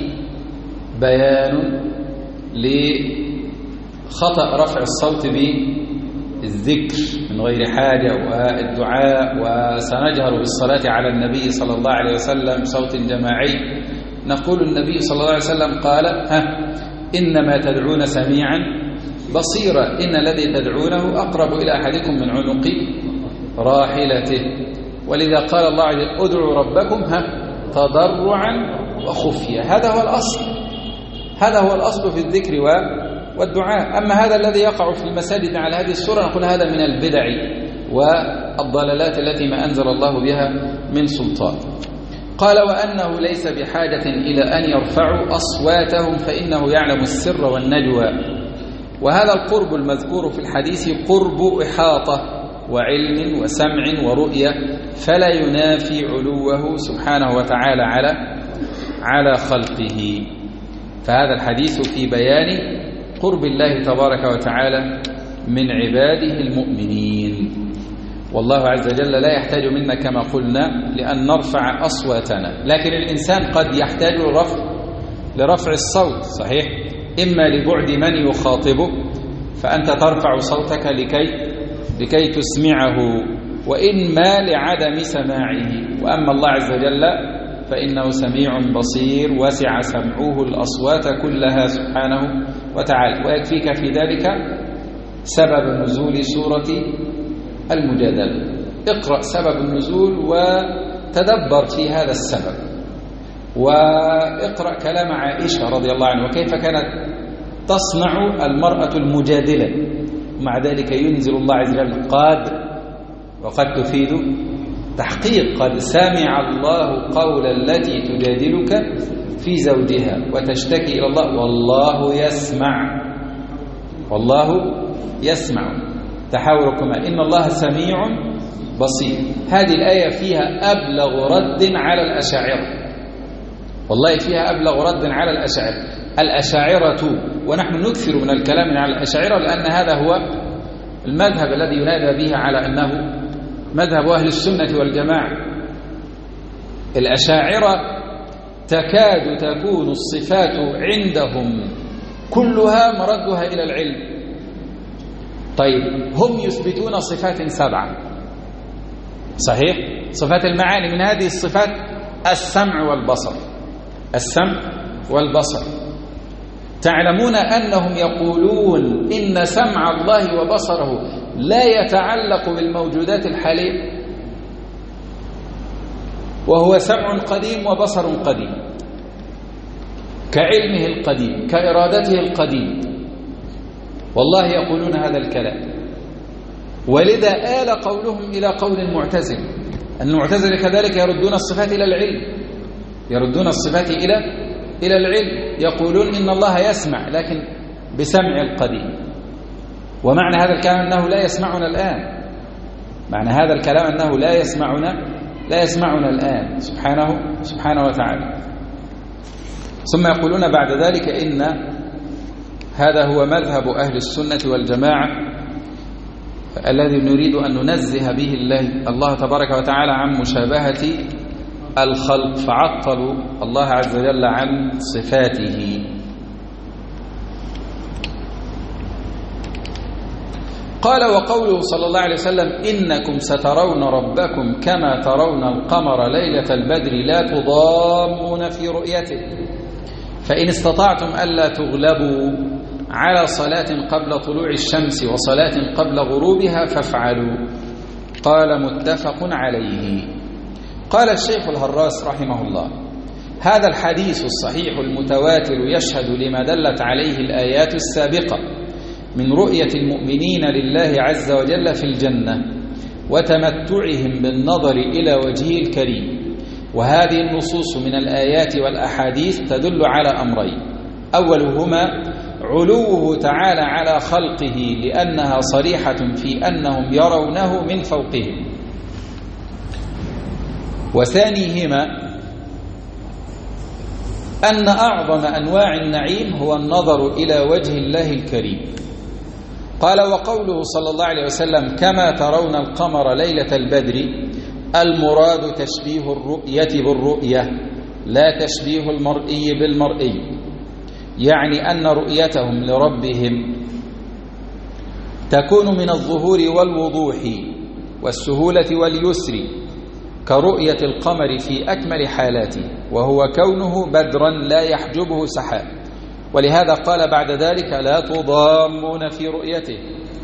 بيان لخطأ رفع الصوت الذكر من غير حاجة والدعاء، وسنجهر بالصلاة على النبي صلى الله عليه وسلم بصوت جماعي، نقول النبي صلى الله عليه وسلم قال: إنما تدعون سميعا بصيرا، إن الذي تدعونه أقرب إلى أحدكم من عنق راحلته. ولذا قال الله عز وجل: ادعوا ربكم تضرعا وخفية. هذا هو الأصل، هذا هو الأصل في الذكر والدعاء. أما هذا الذي يقع في المساجد على هذه الصورة نقول هذا من البدع والضلالات التي ما أنزل الله بها من سلطان. قال: وأنه ليس بحاجة إلى أن يرفعوا أصواتهم فإنه يعلم السر والنجوى. وهذا القرب المذكور في الحديث قرب إحاطة وعلم وسمع ورؤية، فلا ينافي علوه سبحانه وتعالى على خلقه. فهذا الحديث في بيان قرب الله تبارك وتعالى من عباده المؤمنين. والله عز وجل لا يحتاج منا كما قلنا لأن نرفع أصواتنا، لكن الإنسان قد يحتاج لرفع الصوت، صحيح، إما لبعد من يخاطبه فأنت ترفع صوتك لكي تسمعه، وإما لعدم سماعه. وأما الله عز وجل فإنه سميع بصير وسع سمعه الأصوات كلها سبحانه وتعالى. ويكفيك في ذلك سبب نزول سورة المجادلة. اقرأ سبب النزول وتدبر في هذا السبب، واقرأ كلام عائشة رضي الله عنها وكيف كانت تصنع المرأة المجادلة، ومع ذلك ينزل الله عز وجل وقد تفيد تحقيق: قد سمع الله قول التي تجادلك في زوجها وتشتكي إلى الله والله يسمع تحاوركما إن الله سميع بصير. هذه الآية فيها أبلغ رد على الأشاعرة، والله فيها أبلغ رد على الأشاعرة. ونحن نكثر من الكلام على الأشاعرة لأن هذا هو المذهب الذي ينادى به على أنه مذهب أهل السنة والجماعة. الأشاعرة تكاد تكون الصفات عندهم كلها مردها إلى العلم. طيب، هم يثبتون صفات 7، صحيح، صفات المعاني. من هذه الصفات السمع والبصر. تعلمون أنهم يقولون إن سمع الله وبصره لا يتعلق بالموجودات الحالية، وهو سمع قديم وبصر قديم، كعلمه القديم كإرادته القديم. والله يقولون هذا الكلام، ولذا آل قولهم إلى قول المعتزلة. المعتزلة كذلك يردون الصفات إلى العلم، يردون الصفات إلى العلم، يقولون إن الله يسمع لكن بسمع القديم. ومعنى هذا الكلام أنه لا يسمعنا الآن، معنى هذا الكلام أنه لا يسمعنا الآن سبحانه وتعالى. ثم يقولون بعد ذلك إن هذا هو مذهب أهل السنة والجماعة الذي نريد أن ننزه به الله تبارك وتعالى عن مشابهة الخلق، فعطلوا الله عز وجل عن صفاته. قال: وقوله صلى الله عليه وسلم: إنكم سترون ربكم كما ترون القمر ليلة البدر لا تضامون في رؤيته، فإن استطعتم ألا تغلبوا على صلاة قبل طلوع الشمس وصلاة قبل غروبها فافعلوا. قال: متفق عليه. قال الشيخ الهراس رحمه الله: هذا الحديث الصحيح المتواتر يشهد لما دلت عليه الآيات السابقة من رؤية المؤمنين لله عز وجل في الجنة وتمتعهم بالنظر إلى وجهه الكريم. وهذه النصوص من الآيات والأحاديث تدل على أمرين: أولهما علوه تعالى على خلقه لأنها صريحة في أنهم يرونه من فوقهم، وثانيهما أن أعظم أنواع النعيم هو النظر إلى وجه الله الكريم. قال: وقوله صلى الله عليه وسلم: كما ترون القمر ليلة البدر، المراد تشبيه الرؤية بالرؤية لا تشبيه المرئي بالمرئي، يعني أن رؤيتهم لربهم تكون من الظهور والوضوح والسهولة واليسر كرؤية القمر في أكمل حالاته، وهو كونه بدرا لا يحجبه سحاب. ولهذا قال بعد ذلك لا تضامون في رؤيته.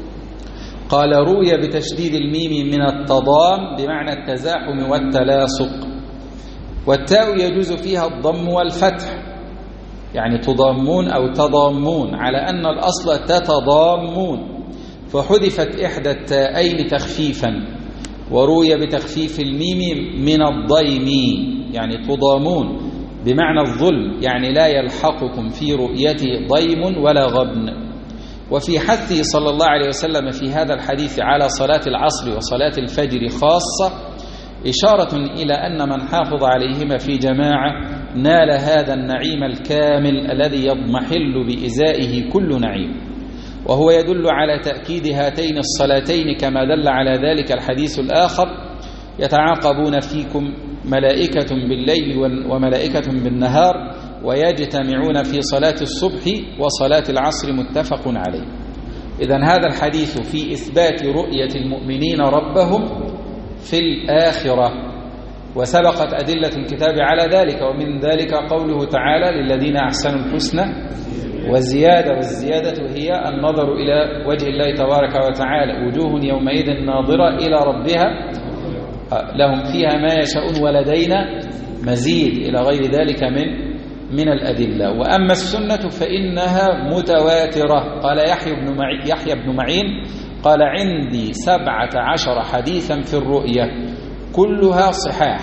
قال روي بتشديد الميم من التضام بمعنى التزاحم والتلاصق، والتاء يجوز فيها الضم والفتح، يعني تضامون أو تضامون، على أن الأصل تتضامون، فحذفت إحدى التاءين تخفيفا. وروي بتخفيف الميم من الضيم، يعني تضامون بمعنى الظلم، يعني لا يلحقكم في رؤيته ضيم ولا غبن. وفي حثه صلى الله عليه وسلم في هذا الحديث على صلاة العصر وصلاة الفجر خاصة إشارة إلى أن من حافظ عليهما في جماعة نال هذا النعيم الكامل الذي يضمحل بإزائه كل نعيم. وهو يدل على تأكيد هاتين الصلاتين كما دل على ذلك الحديث الآخر: يتعاقبون فيكم ملائكة بالليل وملائكة بالنهار ويجتمعون في صلاة الصبح وصلاة العصر، متفق عليه. إذن هذا الحديث في إثبات رؤية المؤمنين ربهم في الآخرة، وسبقت أدلة الكتاب على ذلك، ومن ذلك قوله تعالى: للذين أحسنوا الحسنى وزيادة، والزيادة هي النظر إلى وجه الله تبارك وتعالى، وجوه يومئذ ناظرة إلى ربها لهم فيها ما يشاءون ولدينا مزيد، إلى غير ذلك من الأدلة. وأما السنة فإنها متواترة. قال يحيى بن معين قال: عندي 17 حديثا في الرؤية كلها صحاح.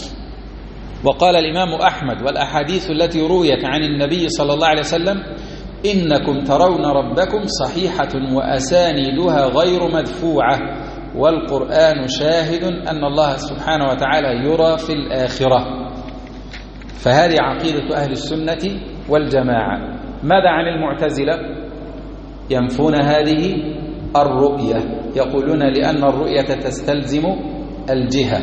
وقال الإمام أحمد: والأحاديث التي رويت عن النبي صلى الله عليه وسلم إنكم ترون ربكم صحيحة وأسانيدها غير مدفوعة، والقرآن شاهد أن الله سبحانه وتعالى يرى في الآخرة. فهذه عقيدة أهل السنة والجماعة. ماذا عن المعتزلة؟ ينفون هذه الرؤية، يقولون لأن الرؤية تستلزم الجهة،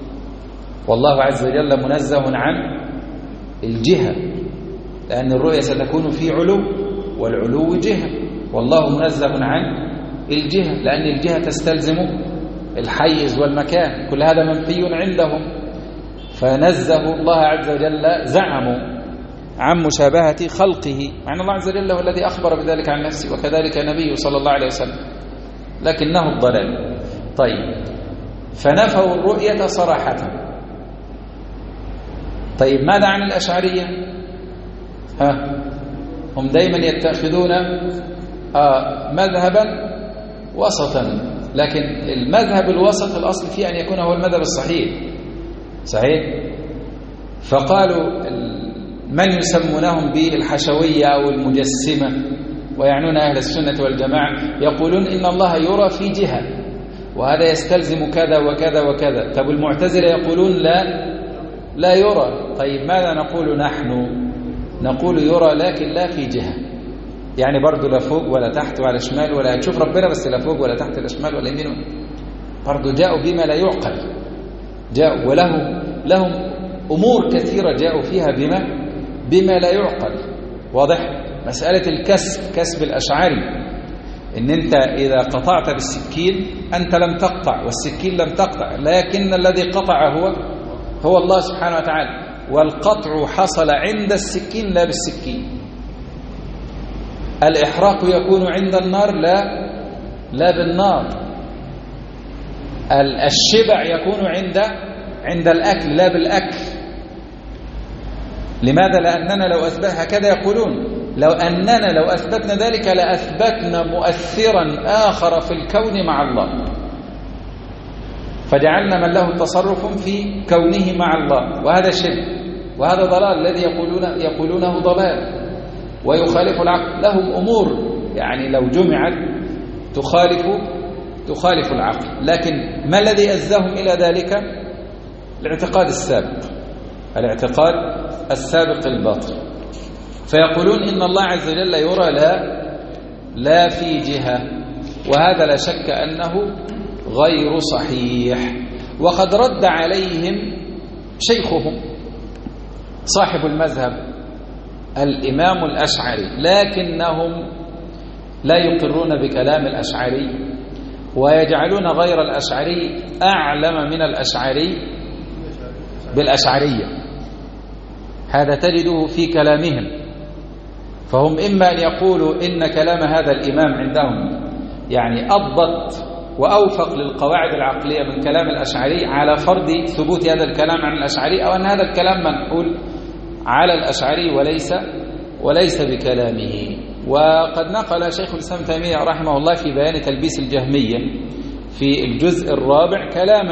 والله عز وجل منزه عن الجهة، لأن الرؤية ستكون في علو، والعلو جهة، والله منزه عن الجهة، لأن الجهة تستلزم الحيز والمكان، كل هذا منفي عندهم. فنزه الله عز وجل، زعموا عن مشابهة خلقه، مع أن الله عز وجل هو الذي أخبر بذلك عن نفسه، وكذلك نبيه صلى الله عليه وسلم، لكنه الضلال. طيب، فنفوا الرؤية صراحة. طيب، ماذا عن الأشعرية؟ هم دايما يتخذون مذهبا وسطا، لكن المذهب الوسط الأصل فيه أن يكون هو المذهب الصحيح. صحيح؟ فقالوا من يسمونهم بالحشوية أو المجسمة، ويعنون أهل السنة والجماعة، يقولون إن الله يرى في جهة، وهذا يستلزم كذا وكذا وكذا. طب المعتزلة يقولون لا يرى. طيب، ماذا نقول نحن؟ نقول يرى لكن لا في جهة، يعني برضو لا فوق ولا تحت ولا شمال، ولا هتشوف ربنا بس لا فوق ولا تحت ولا شمال ولا يمين. برضو جاءوا بما لا يعقل، جاءوا ولهم أمور كثيرة جاءوا فيها بما لا يعقل. واضح؟ مسألة كسب الأشعري، إن أنت إذا قطعت بالسكين أنت لم تقطع، والسكين لم تقطع، لكن الذي قطع هو الله سبحانه وتعالى، والقطع حصل عند السكين لا بالسكين. الإحراق يكون عند النار لا بالنار. الشبع يكون عند الأكل لا بالأكل. لماذا؟ لأننا لو أثبت، هكذا يقولون، لو أثبتنا ذلك لأثبتنا مؤثرا آخر في الكون مع الله، فجعلنا من له تصرف في كونه مع الله، وهذا شرك، وهذا ضلال الذي يقولونه ضلال ويخالف العقل. لهم أمور يعني لو جمعت تخالف العقل، لكن ما الذي أزاهم إلى ذلك؟ الاعتقاد السابق الباطل. فيقولون إن الله عز وجل يرى لا في جهة، وهذا لا شك أنه غير صحيح. وقد رد عليهم شيخهم صاحب المذهب الإمام الأشعري، لكنهم لا يقرون بكلام الأشعري ويجعلون غير الأشعري أعلم من الأشعري بالأشعرية. هذا تجده في كلامهم. فهم إما أن يقولوا إن كلام هذا الإمام عندهم يعني أضبط وأوفق للقواعد العقلية من كلام الأشعري على فرض ثبوت هذا الكلام عن الأشعري، أو أن هذا الكلام منقول على الأشعري وليس بكلامه. وقد نقل شيخ الإسلام تيمية رحمه الله في بيان تلبيس الجهمية في الجزء الرابع كلاما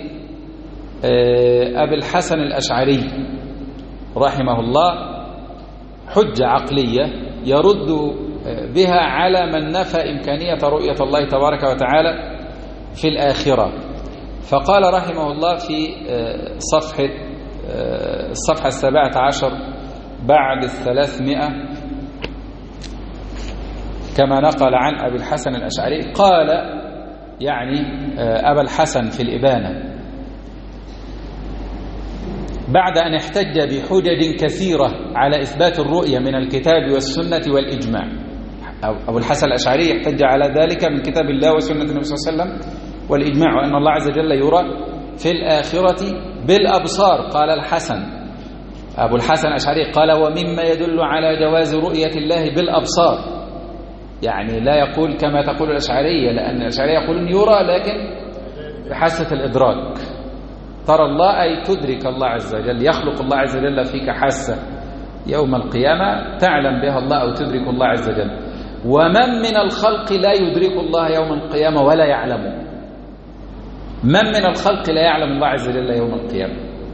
لأبي الحسن الأشعري رحمه الله، حجة عقلية يرد بها على من نفى إمكانية رؤية الله تبارك وتعالى في الآخرة. فقال رحمه الله في الصفحة 17 بعد 300 كما نقل عن أبي الحسن الأشعري، قال يعني أبا الحسن في الإبانة بعد أن احتج بحجج كثيرة على إثبات الرؤية من الكتاب والسنة والإجماع. أبو الحسن الأشعري يحتج على ذلك من كتاب الله وسنة النبي صلى الله عليه وسلم والإجماع، وأن الله عز وجل يرى في الآخرة بالأبصار. قال الحسن أبو الحسن الأشعري قال ومما يدل على جواز رؤية الله بالأبصار، يعني لا يقول كما تقول الأشعرية، لأن الأشعرية يقولون يرى لكن بحاسة الإدراك. ترى الله أي تدرك الله عز وجل، يخلق الله عز وجل فيك حاسة يوم القيامة تعلم بها الله أو تدرك الله عز وجل. ومن من الخلق لا يدرك الله يوم القيامة ولا يعلمه؟ من من الخلق لا يعلم الله عز وجل يوم القيامة؟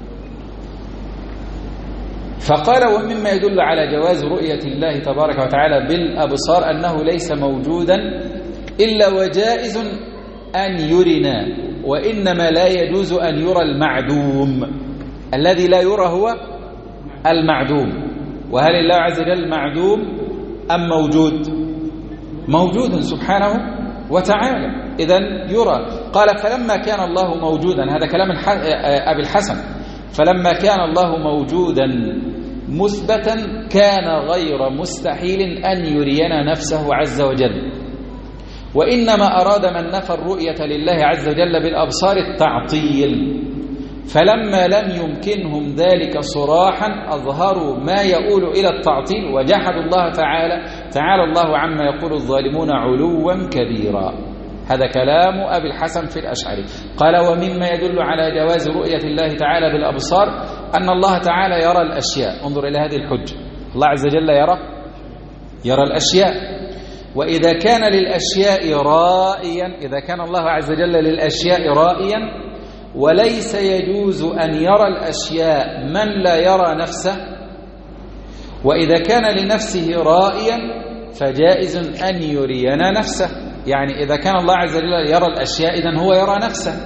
فقال ومما يدل على جواز رؤية الله تبارك وتعالى بالأبصار أنه ليس موجودا إلا وجائز أن يرنا، وإنما لا يجوز أن يرى المعدوم. الذي لا يرى هو المعدوم. وهل الله عز وجل معدوم أم موجود؟ موجود سبحانه وتعالى، إذن يرى. قال فلما كان الله موجودا، هذا كلام أبي الحسن، فلما كان الله موجودا مثبتا كان غير مستحيل أن يرينا نفسه عز وجل، وإنما أراد من نفى الرؤية لله عز وجل بالأبصار التعطيل، فلما لم يمكنهم ذلك صراحا أظهروا ما يؤول إلى التعطيل وجحدوا الله تعالى الله عما يقول الظالمون علوا كبيرا. هذا كلام أبي الحسن في الأشعري. قال ومما يدل على جواز رؤية الله تعالى بالأبصار أن الله تعالى يرى الأشياء. انظر إلى هذه الحجة، الله عز وجل يرى الأشياء. وإذا كان للأشياء رائيا، إذا كان الله عز وجل للأشياء رائيا وليس يجوز أن يرى الأشياء من لا يرى نفسه، وإذا كان لنفسه رائيا فجائز أن يرينا نفسه. يعني إذا كان الله عز وجل يرى الأشياء إذن هو يرى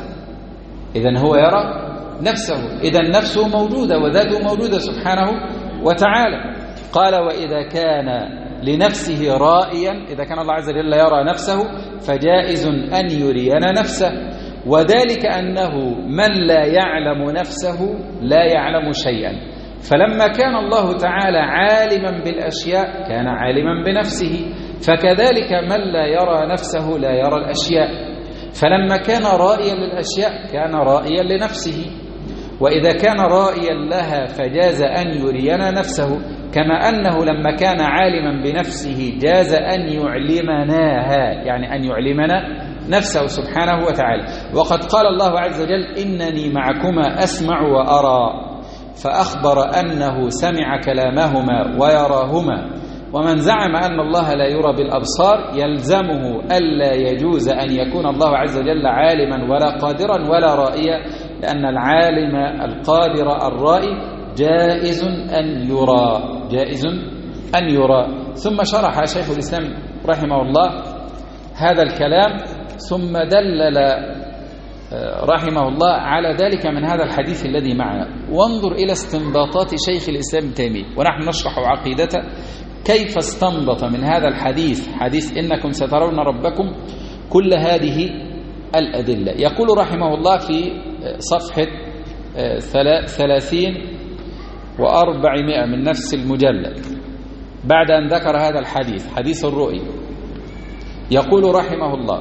نفسه، إذن نفسه موجودة وذاته موجودة سبحانه وتعالى. قال وإذا كان لنفسه رائيا، إذا كان الله عز وجل يرى نفسه فجائز أن يرينا نفسه، وذلك أنه من لا يعلم نفسه لا يعلم شيئا. فلما كان الله تعالى عالما بالأشياء كان عالما بنفسه، فكذلك من لا يرى نفسه لا يرى الأشياء. فلما كان رائيا للأشياء كان رائيا لنفسه، وإذا كان رائيا لها فجاز أن يرينا نفسه، كما أنه لما كان عالما بنفسه جاز أن يعلمناها، يعني أن يعلمنا نفسه سبحانه وتعالى. وقد قال الله عز وجل إنني معكما أسمع وأرى، فأخبر أنه سمع كلامهما ويراهما. ومن زعم أن الله لا يرى بالأبصار يلزمه ألا يجوز أن يكون الله عز وجل عالما ولا قادرا ولا رائيا، لأن العالم القادر الرائي جائز أن يرى. ثم شرح شيخ الإسلام رحمه الله هذا الكلام، ثم دلل رحمه الله على ذلك من هذا الحديث الذي معنا. وانظر إلى استنباطات شيخ الإسلام ابن تيمية، ونحن نشرح عقيدته، كيف استنبط من هذا الحديث، حديث إنكم سترون ربكم، كل هذه الأدلة. يقول رحمه الله في صفحة 30 و400 من نفس المجلد بعد أن ذكر هذا الحديث، حديث الرؤيا، يقول رحمه الله: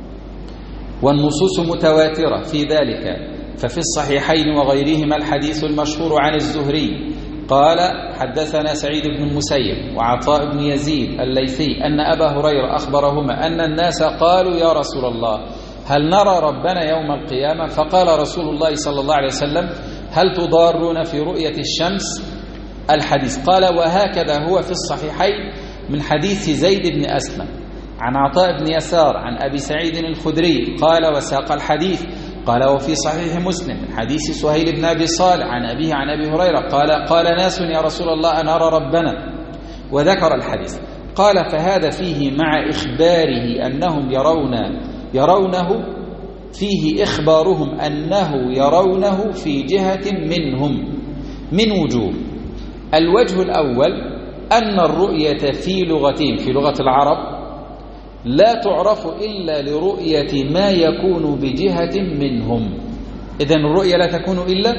والنصوص متواترة في ذلك، ففي الصحيحين وغيرهما الحديث المشهور عن الزهري قال: حدثنا سعيد بن المسيب وعطاء بن يزيد الليثي أن أبا هريرة أخبرهما أن الناس قالوا: يا رسول الله، هل نرى ربنا يوم القيامة؟ فقال رسول الله صلى الله عليه وسلم: هل تضارون في رؤية الشمس؟ الحديث. قال: وهكذا هو في الصحيحين من حديث زيد بن أسلم عن عطاء بن يسار عن أبي سعيد الخدري قال: وساق الحديث. قال: وفي صحيح مسلم من حديث سهيل بن أبي صالح عن أبيه عن أبي هريرة قال ناس: يا رسول الله، أنرى ربنا؟ وذكر الحديث. قال: فهذا فيه مع إخباره أنهم يرونه فيه إخبارهم أنه يرونه في جهة منهم من وجوه. الوجه الأول أن الرؤية في لغتين، في لغة العرب لا تعرف إلا لرؤية ما يكون بجهة منهم. إذن الرؤية لا تكون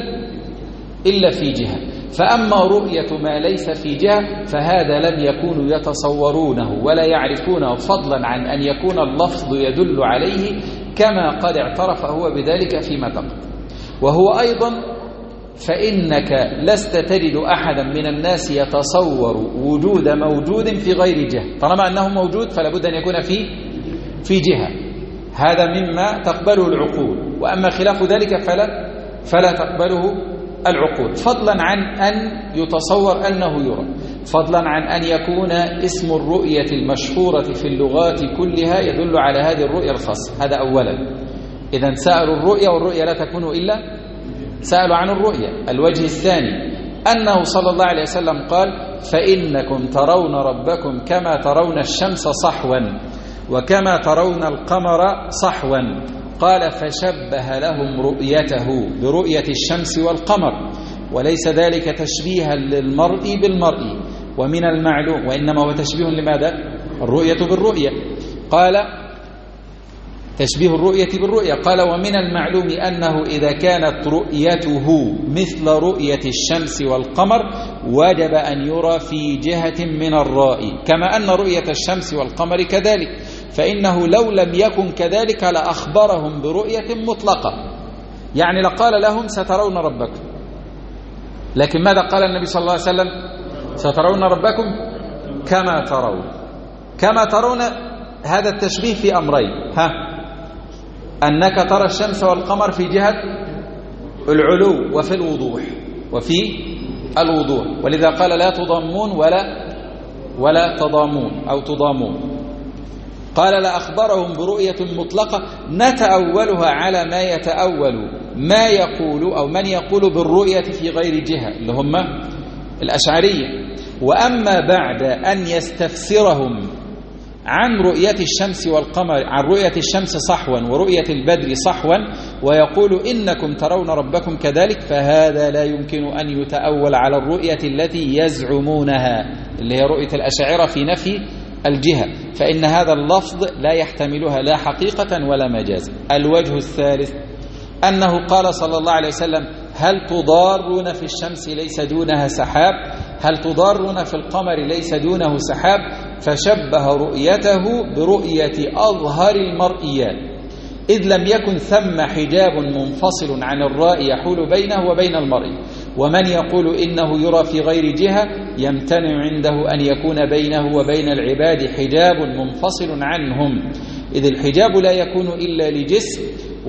إلا في جهة. فأما رؤية ما ليس في جهة فهذا لم يكونوا يتصورونه ولا يعرفونه، فضلا عن أن يكون اللفظ يدل عليه كما قد اعترف هو بذلك فيما تقدم. وهو أيضا فإنك لست تجد أحدا من الناس يتصور وجود موجود في غير جهة. طالما أنه موجود فلا بد أن يكون في جهة. هذا مما تقبله العقول، وأما خلاف ذلك فلا تقبله العقول، فضلا عن أن يتصور أنه يرى، فضلا عن أن يكون اسم الرؤية المشهورة في اللغات كلها يدل على هذه الرؤية الخاصة. هذا أولا. إذن سألوا الرؤية، والرؤية لا تكون إلا سألوا عن الرؤية. الوجه الثاني أنه صلى الله عليه وسلم قال: فإنكم ترون ربكم كما ترون الشمس صحوا وكما ترون القمر صحوا. قال: فشبه لهم رؤيته برؤية الشمس والقمر، وليس ذلك تشبيها للمرء بالمرء ومن المعلوم، وإنما هو تشبيه لماذا؟ الرؤية بالرؤية. قال: تشبيه الرؤية بالرؤية. قال: ومن المعلوم أنه إذا كانت رؤيته مثل رؤية الشمس والقمر وجب أن يرى في جهة من الرائي، كما أن رؤية الشمس والقمر كذلك، فإنه لو لم يكن كذلك لأخبرهم برؤية مطلقة، يعني لقال لهم: سترون ربكم. لكن ماذا قال النبي صلى الله عليه وسلم؟ سترون ربكم كما ترون. هذا التشبيه في أمرين: أنك ترى الشمس والقمر في جهة العلو وفي الوضوح، ولذا قال: لا تضمون ولا تضامون أو تضامون. قال: لأخبرهم برؤية مطلقة نتأولها على ما يتأول ما يقول أو من يقول بالرؤية في غير جهة، اللي هم الأشعرية. وأما بعد أن يستفسرهم عن رؤية الشمس والقمر، عن رؤية الشمس صحوا ورؤية البدر صحوا، ويقول: إنكم ترون ربكم كذلك، فهذا لا يمكن أن يتأول على الرؤية التي يزعمونها، اللي هي رؤية الأشاعرة في نفي الجهة، فإن هذا اللفظ لا يحتملها لا حقيقة ولا مجازا. الوجه الثالث أنه قال صلى الله عليه وسلم: هل تضارون في الشمس ليس دونها سحاب؟ هل تضارون في القمر ليس دونه سحاب؟ فشبه رؤيته برؤية أظهر المرئيات، إذ لم يكن ثم حجاب منفصل عن الرائي يحول بينه وبين المرئي. ومن يقول إنه يرى في غير جهة يمتنع عنده أن يكون بينه وبين العباد حجاب منفصل عنهم، إذ الحجاب لا يكون إلا لجسم،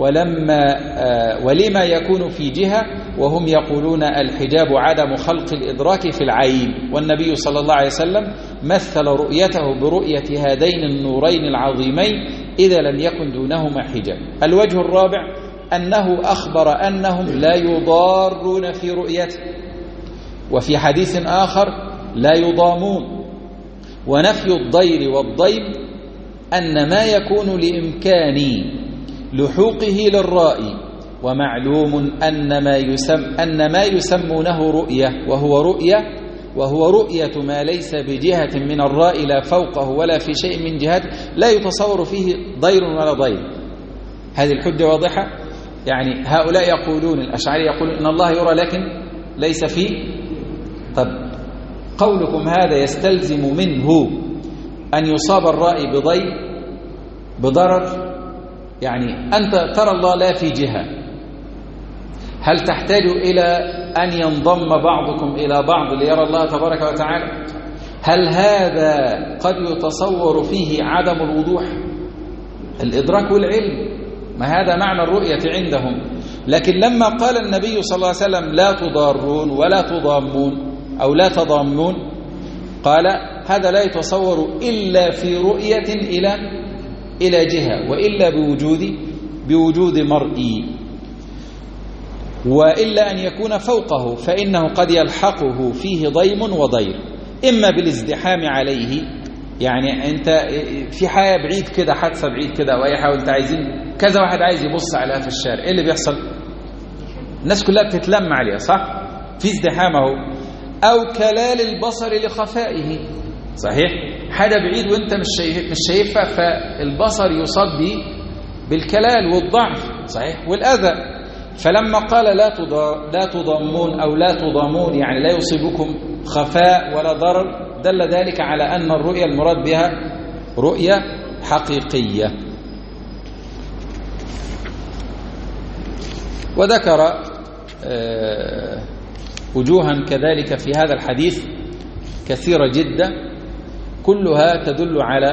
ولما يكون في جهة، وهم يقولون الحجاب عدم خلق الإدراك في العين. والنبي صلى الله عليه وسلم مثل رؤيته برؤية هذين النورين العظيمين إذا لم يكن دونهما حجاب. الوجه الرابع أنه أخبر أنهم لا يضارون في رؤيته، وفي حديث آخر لا يضامون. ونفي الضير والضيم أن ما يكون لإمكان لحوقه للرائي، ومعلوم أن ما يسمونه رؤية وهو رؤية ما ليس بجهة من الرائي لا فوقه ولا في شيء من جهته، لا يتصور فيه ضير ولا ضير. هذه الحجة واضحة. يعني هؤلاء يقولون، الأشعري يقولون إن الله يرى لكن ليس فيه. طب قولكم هذا يستلزم منه أن يصاب الرائي بضير بضرر، يعني أنت ترى الله لا في جهة، هل تحتاج إلى أن ينضم بعضكم إلى بعض ليرى الله تبارك وتعالى؟ هل هذا قد يتصور فيه عدم الوضوح؟ الإدراك والعلم، ما هذا معنى الرؤية عندهم. لكن لما قال النبي صلى الله عليه وسلم لا تضارون ولا تضامون أو لا تضامون، قال هذا لا يتصور إلا في رؤية إلى جهة، وإلا بوجود مرئي، وإلا أن يكون فوقه، فإنه قد يلحقه فيه ضيم وضير، إما بالازدحام عليه، يعني أنت في حاجة بعيد كده، حادثة بعيد كده أو أي حاجة، أنت عايزين كذا واحد عايز يبص عليها في الشارع، إيه اللي بيحصل؟ الناس كلها بتتلم عليها، صح؟ في ازدحامه. أو كلال البصر لخفائه، صحيح؟ حاجة بعيد وأنت مش شايفها، فالبصر يصاب بالكلال والضعف، صحيح؟ والأذى. فلما قال لا تضامون أو لا تضامون، يعني لا يصيبكم خفاء ولا ضرر، دل ذلك على أن الرؤية المراد بها رؤية حقيقية. وذكر وجوها كذلك في هذا الحديث كثيرة جدا، كلها تدل على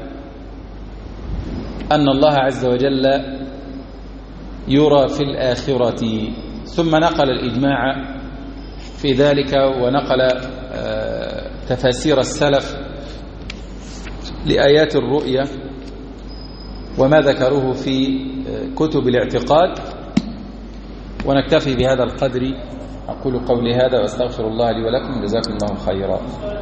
أن الله عز وجل يرى في الآخرة. ثم نقل الإجماع في ذلك، ونقل تفاسير السلف لآيات الرؤية وما ذكروه في كتب الاعتقاد. ونكتفي بهذا القدر. أقول قولي هذا وأستغفر الله لي ولكم، جزاكم الله خيرا.